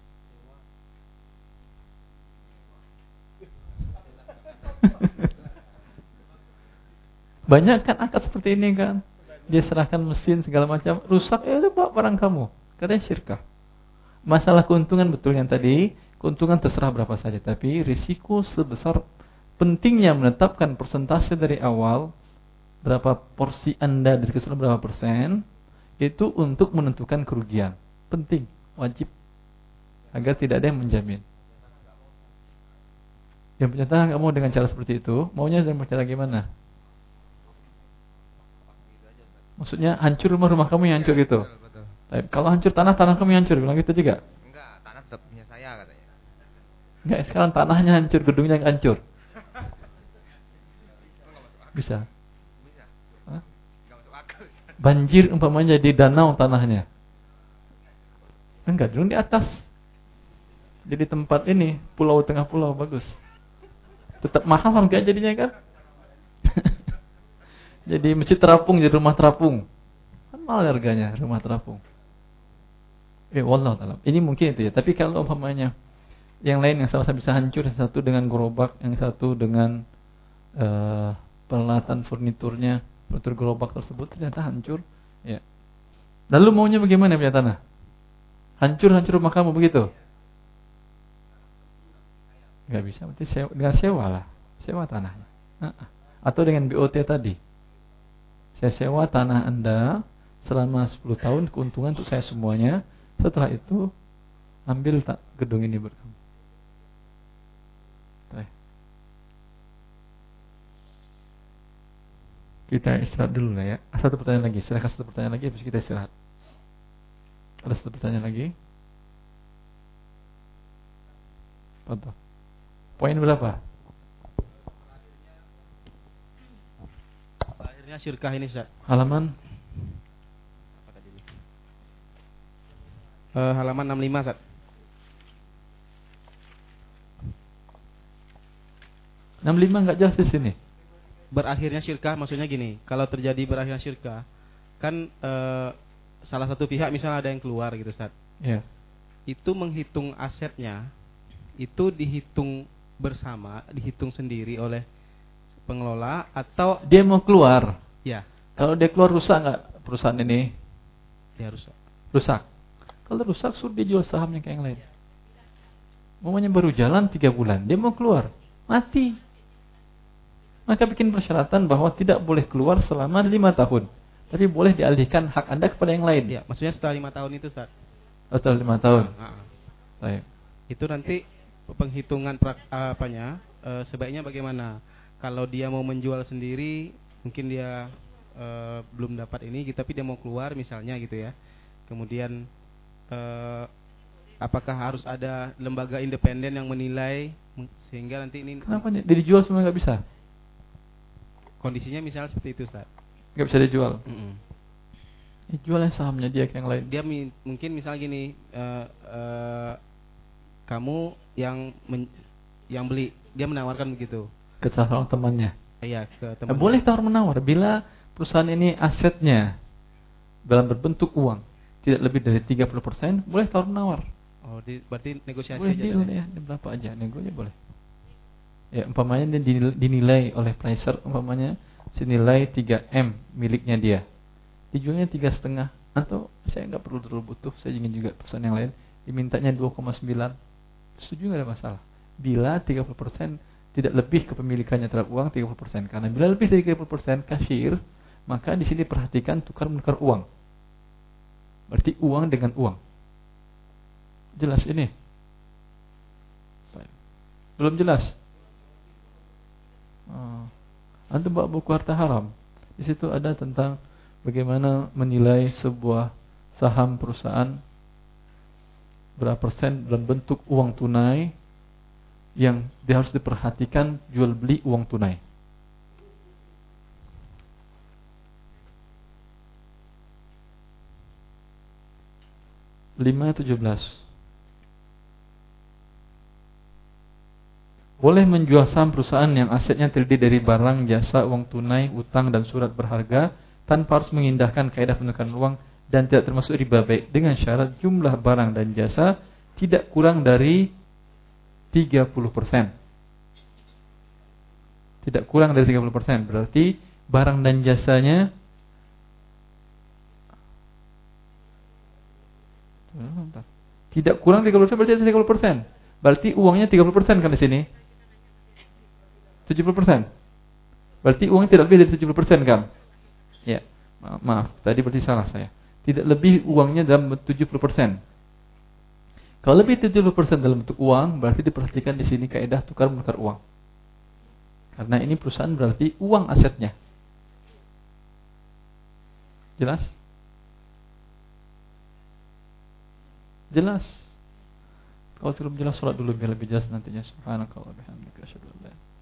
Banyak kan akad seperti ini kan. Dia serahkan mesin segala macam, rusak, udah bawa barang kamu. Katanya syirkah. Masalah keuntungan betul yang tadi, keuntungan terserah berapa saja, tapi risiko sebesar, pentingnya menetapkan persentase dari awal, berapa porsi Anda dari keseluruhan berapa persen, itu untuk menentukan kerugian. Penting, wajib, agar tidak ada yang menjamin. Yang punya tanah nggak mau dengan cara seperti itu, maunya dengan cara gimana? Maksudnya hancur rumah kamu yang hancur gitu. Betul. Kalau hancur tanah kamu yang hancur, bilang gitu juga? Enggak, tanah tetap punya saya katanya. Enggak, sekarang tanahnya hancur, gedungnya yang hancur. Bisa? Hah? Enggak masuk akal. Banjir umpamanya di danau tanahnya. Enggak, dulu di atas. Jadi tempat ini, pulau tengah pulau, bagus. Tetap mahal harga jadinya kan? Jadi masjid terapung jadi rumah terapung. Kan mahal harganya rumah terapung. Wallahu ta'ala. Ini mungkin itu ya. Tapi kalau umpamanya yang lain yang sama-sama bisa hancur, yang satu dengan gerobak, yang satu dengan peralatan furnitur gerobak tersebut ternyata hancur, ya. Lalu maunya bagaimana punya tanah? Hancur rumah kamu begitu? Enggak bisa, berarti dengan sewa lah. Sewa tanahnya. Atau dengan BOT tadi. Saya sewa tanah Anda selama 10 tahun, keuntungan untuk saya semuanya. Setelah itu ambil gedung ini berkamu. Kita istirahat dulu lah ya. Satu pertanyaan lagi. Silakan satu pertanyaan lagi, habis kita istirahat. Ada satu pertanyaan lagi? Apa? Poin berapa? Akhirnya syirkah ini, Ustaz. Halaman? Halaman 65, Ustaz. 65 enggak jelas di sini. Berakhirnya syirkah maksudnya gini, kalau terjadi berakhirnya syirkah, kan salah satu pihak misalnya ada yang keluar gitu, Ustaz. Iya. Itu menghitung asetnya, itu dihitung bersama, dihitung sendiri oleh pengelola atau dia mau keluar? Ya. Kalau dia keluar rusak enggak perusahaan ini? Ya rusak. Rusak. Kalau rusak suruh dia jual sahamnya ke yang lain. Momennya baru jalan 3 bulan, dia mau keluar, mati. Maka bikin persyaratan bahwa tidak boleh keluar selama 5 tahun. Tapi boleh dialihkan hak Anda kepada yang lain. Ya, maksudnya setelah 5 tahun itu, Ustaz. Setelah 5 tahun. Baik. Itu nanti penghitungan sebaiknya bagaimana? Kalau dia mau menjual sendiri, mungkin dia belum dapat ini, tapi dia mau keluar misalnya gitu ya. Kemudian apakah harus ada lembaga independen yang menilai sehingga nanti ini? Kenapa nih? Dijual semua nggak bisa? kondisinya misal seperti itu, Ustaz. Nggak bisa dijual. Jualnya sahamnya dia ke yang lain. Dia mungkin misal gini, kamu yang beli, dia menawarkan begitu Ke salah temannya. Iya, ke teman. Boleh tawar menawar bila perusahaan ini asetnya dalam berbentuk uang tidak lebih dari 30%, boleh tawar menawar. Oh, berarti negosiasi boleh aja. Boleh deal ya, berapa aja negosiasi boleh. Ya, umpamanya dia dinilai oleh pricer, umpamanya senilai 3M miliknya dia. Dijualnya 3,5 atau saya nggak perlu terlalu butuh, saya ingin juga perusahaan yang lain, dimintanya 2,9. Setuju nggak ada masalah. Bila 30% tidak lebih kepemilikannya terhadap uang 30%. Karena bila lebih dari 30% kasir, maka di sini perhatikan tukar menukar uang. Berarti uang dengan uang. Jelas ini? Belum jelas? Antum bawa buku harta haram. Di situ ada tentang bagaimana menilai sebuah saham perusahaan berapa persen dalam bentuk uang tunai yang dia harus diperhatikan jual beli uang tunai. Lima 17. Boleh menjual saham perusahaan yang asetnya terdiri dari barang, jasa, uang tunai, utang dan surat berharga tanpa harus mengindahkan kaidah penukaran uang dan tidak termasuk riba baik dengan syarat jumlah barang dan jasa tidak kurang dari 30%. Tidak kurang dari 30%. Berarti barang dan jasanya tidak kurang 30%, berarti 30%. Berarti uangnya 30% kan di sini? 70%. Berarti uangnya tidak lebih dari 70% kan? Ya, maaf, tadi berarti salah saya. Tidak lebih uangnya dalam 70%. Kalau lebih 70% dalam bentuk uang, berarti diperhatikan di sini kaidah tukar menukar uang. Karena ini perusahaan berarti uang asetnya. Jelas? Jelas. Kalau belum jelas, sholat dulu biar lebih jelas nantinya. Subhanakallah bihamdika asyhadu an la ilaha illa anta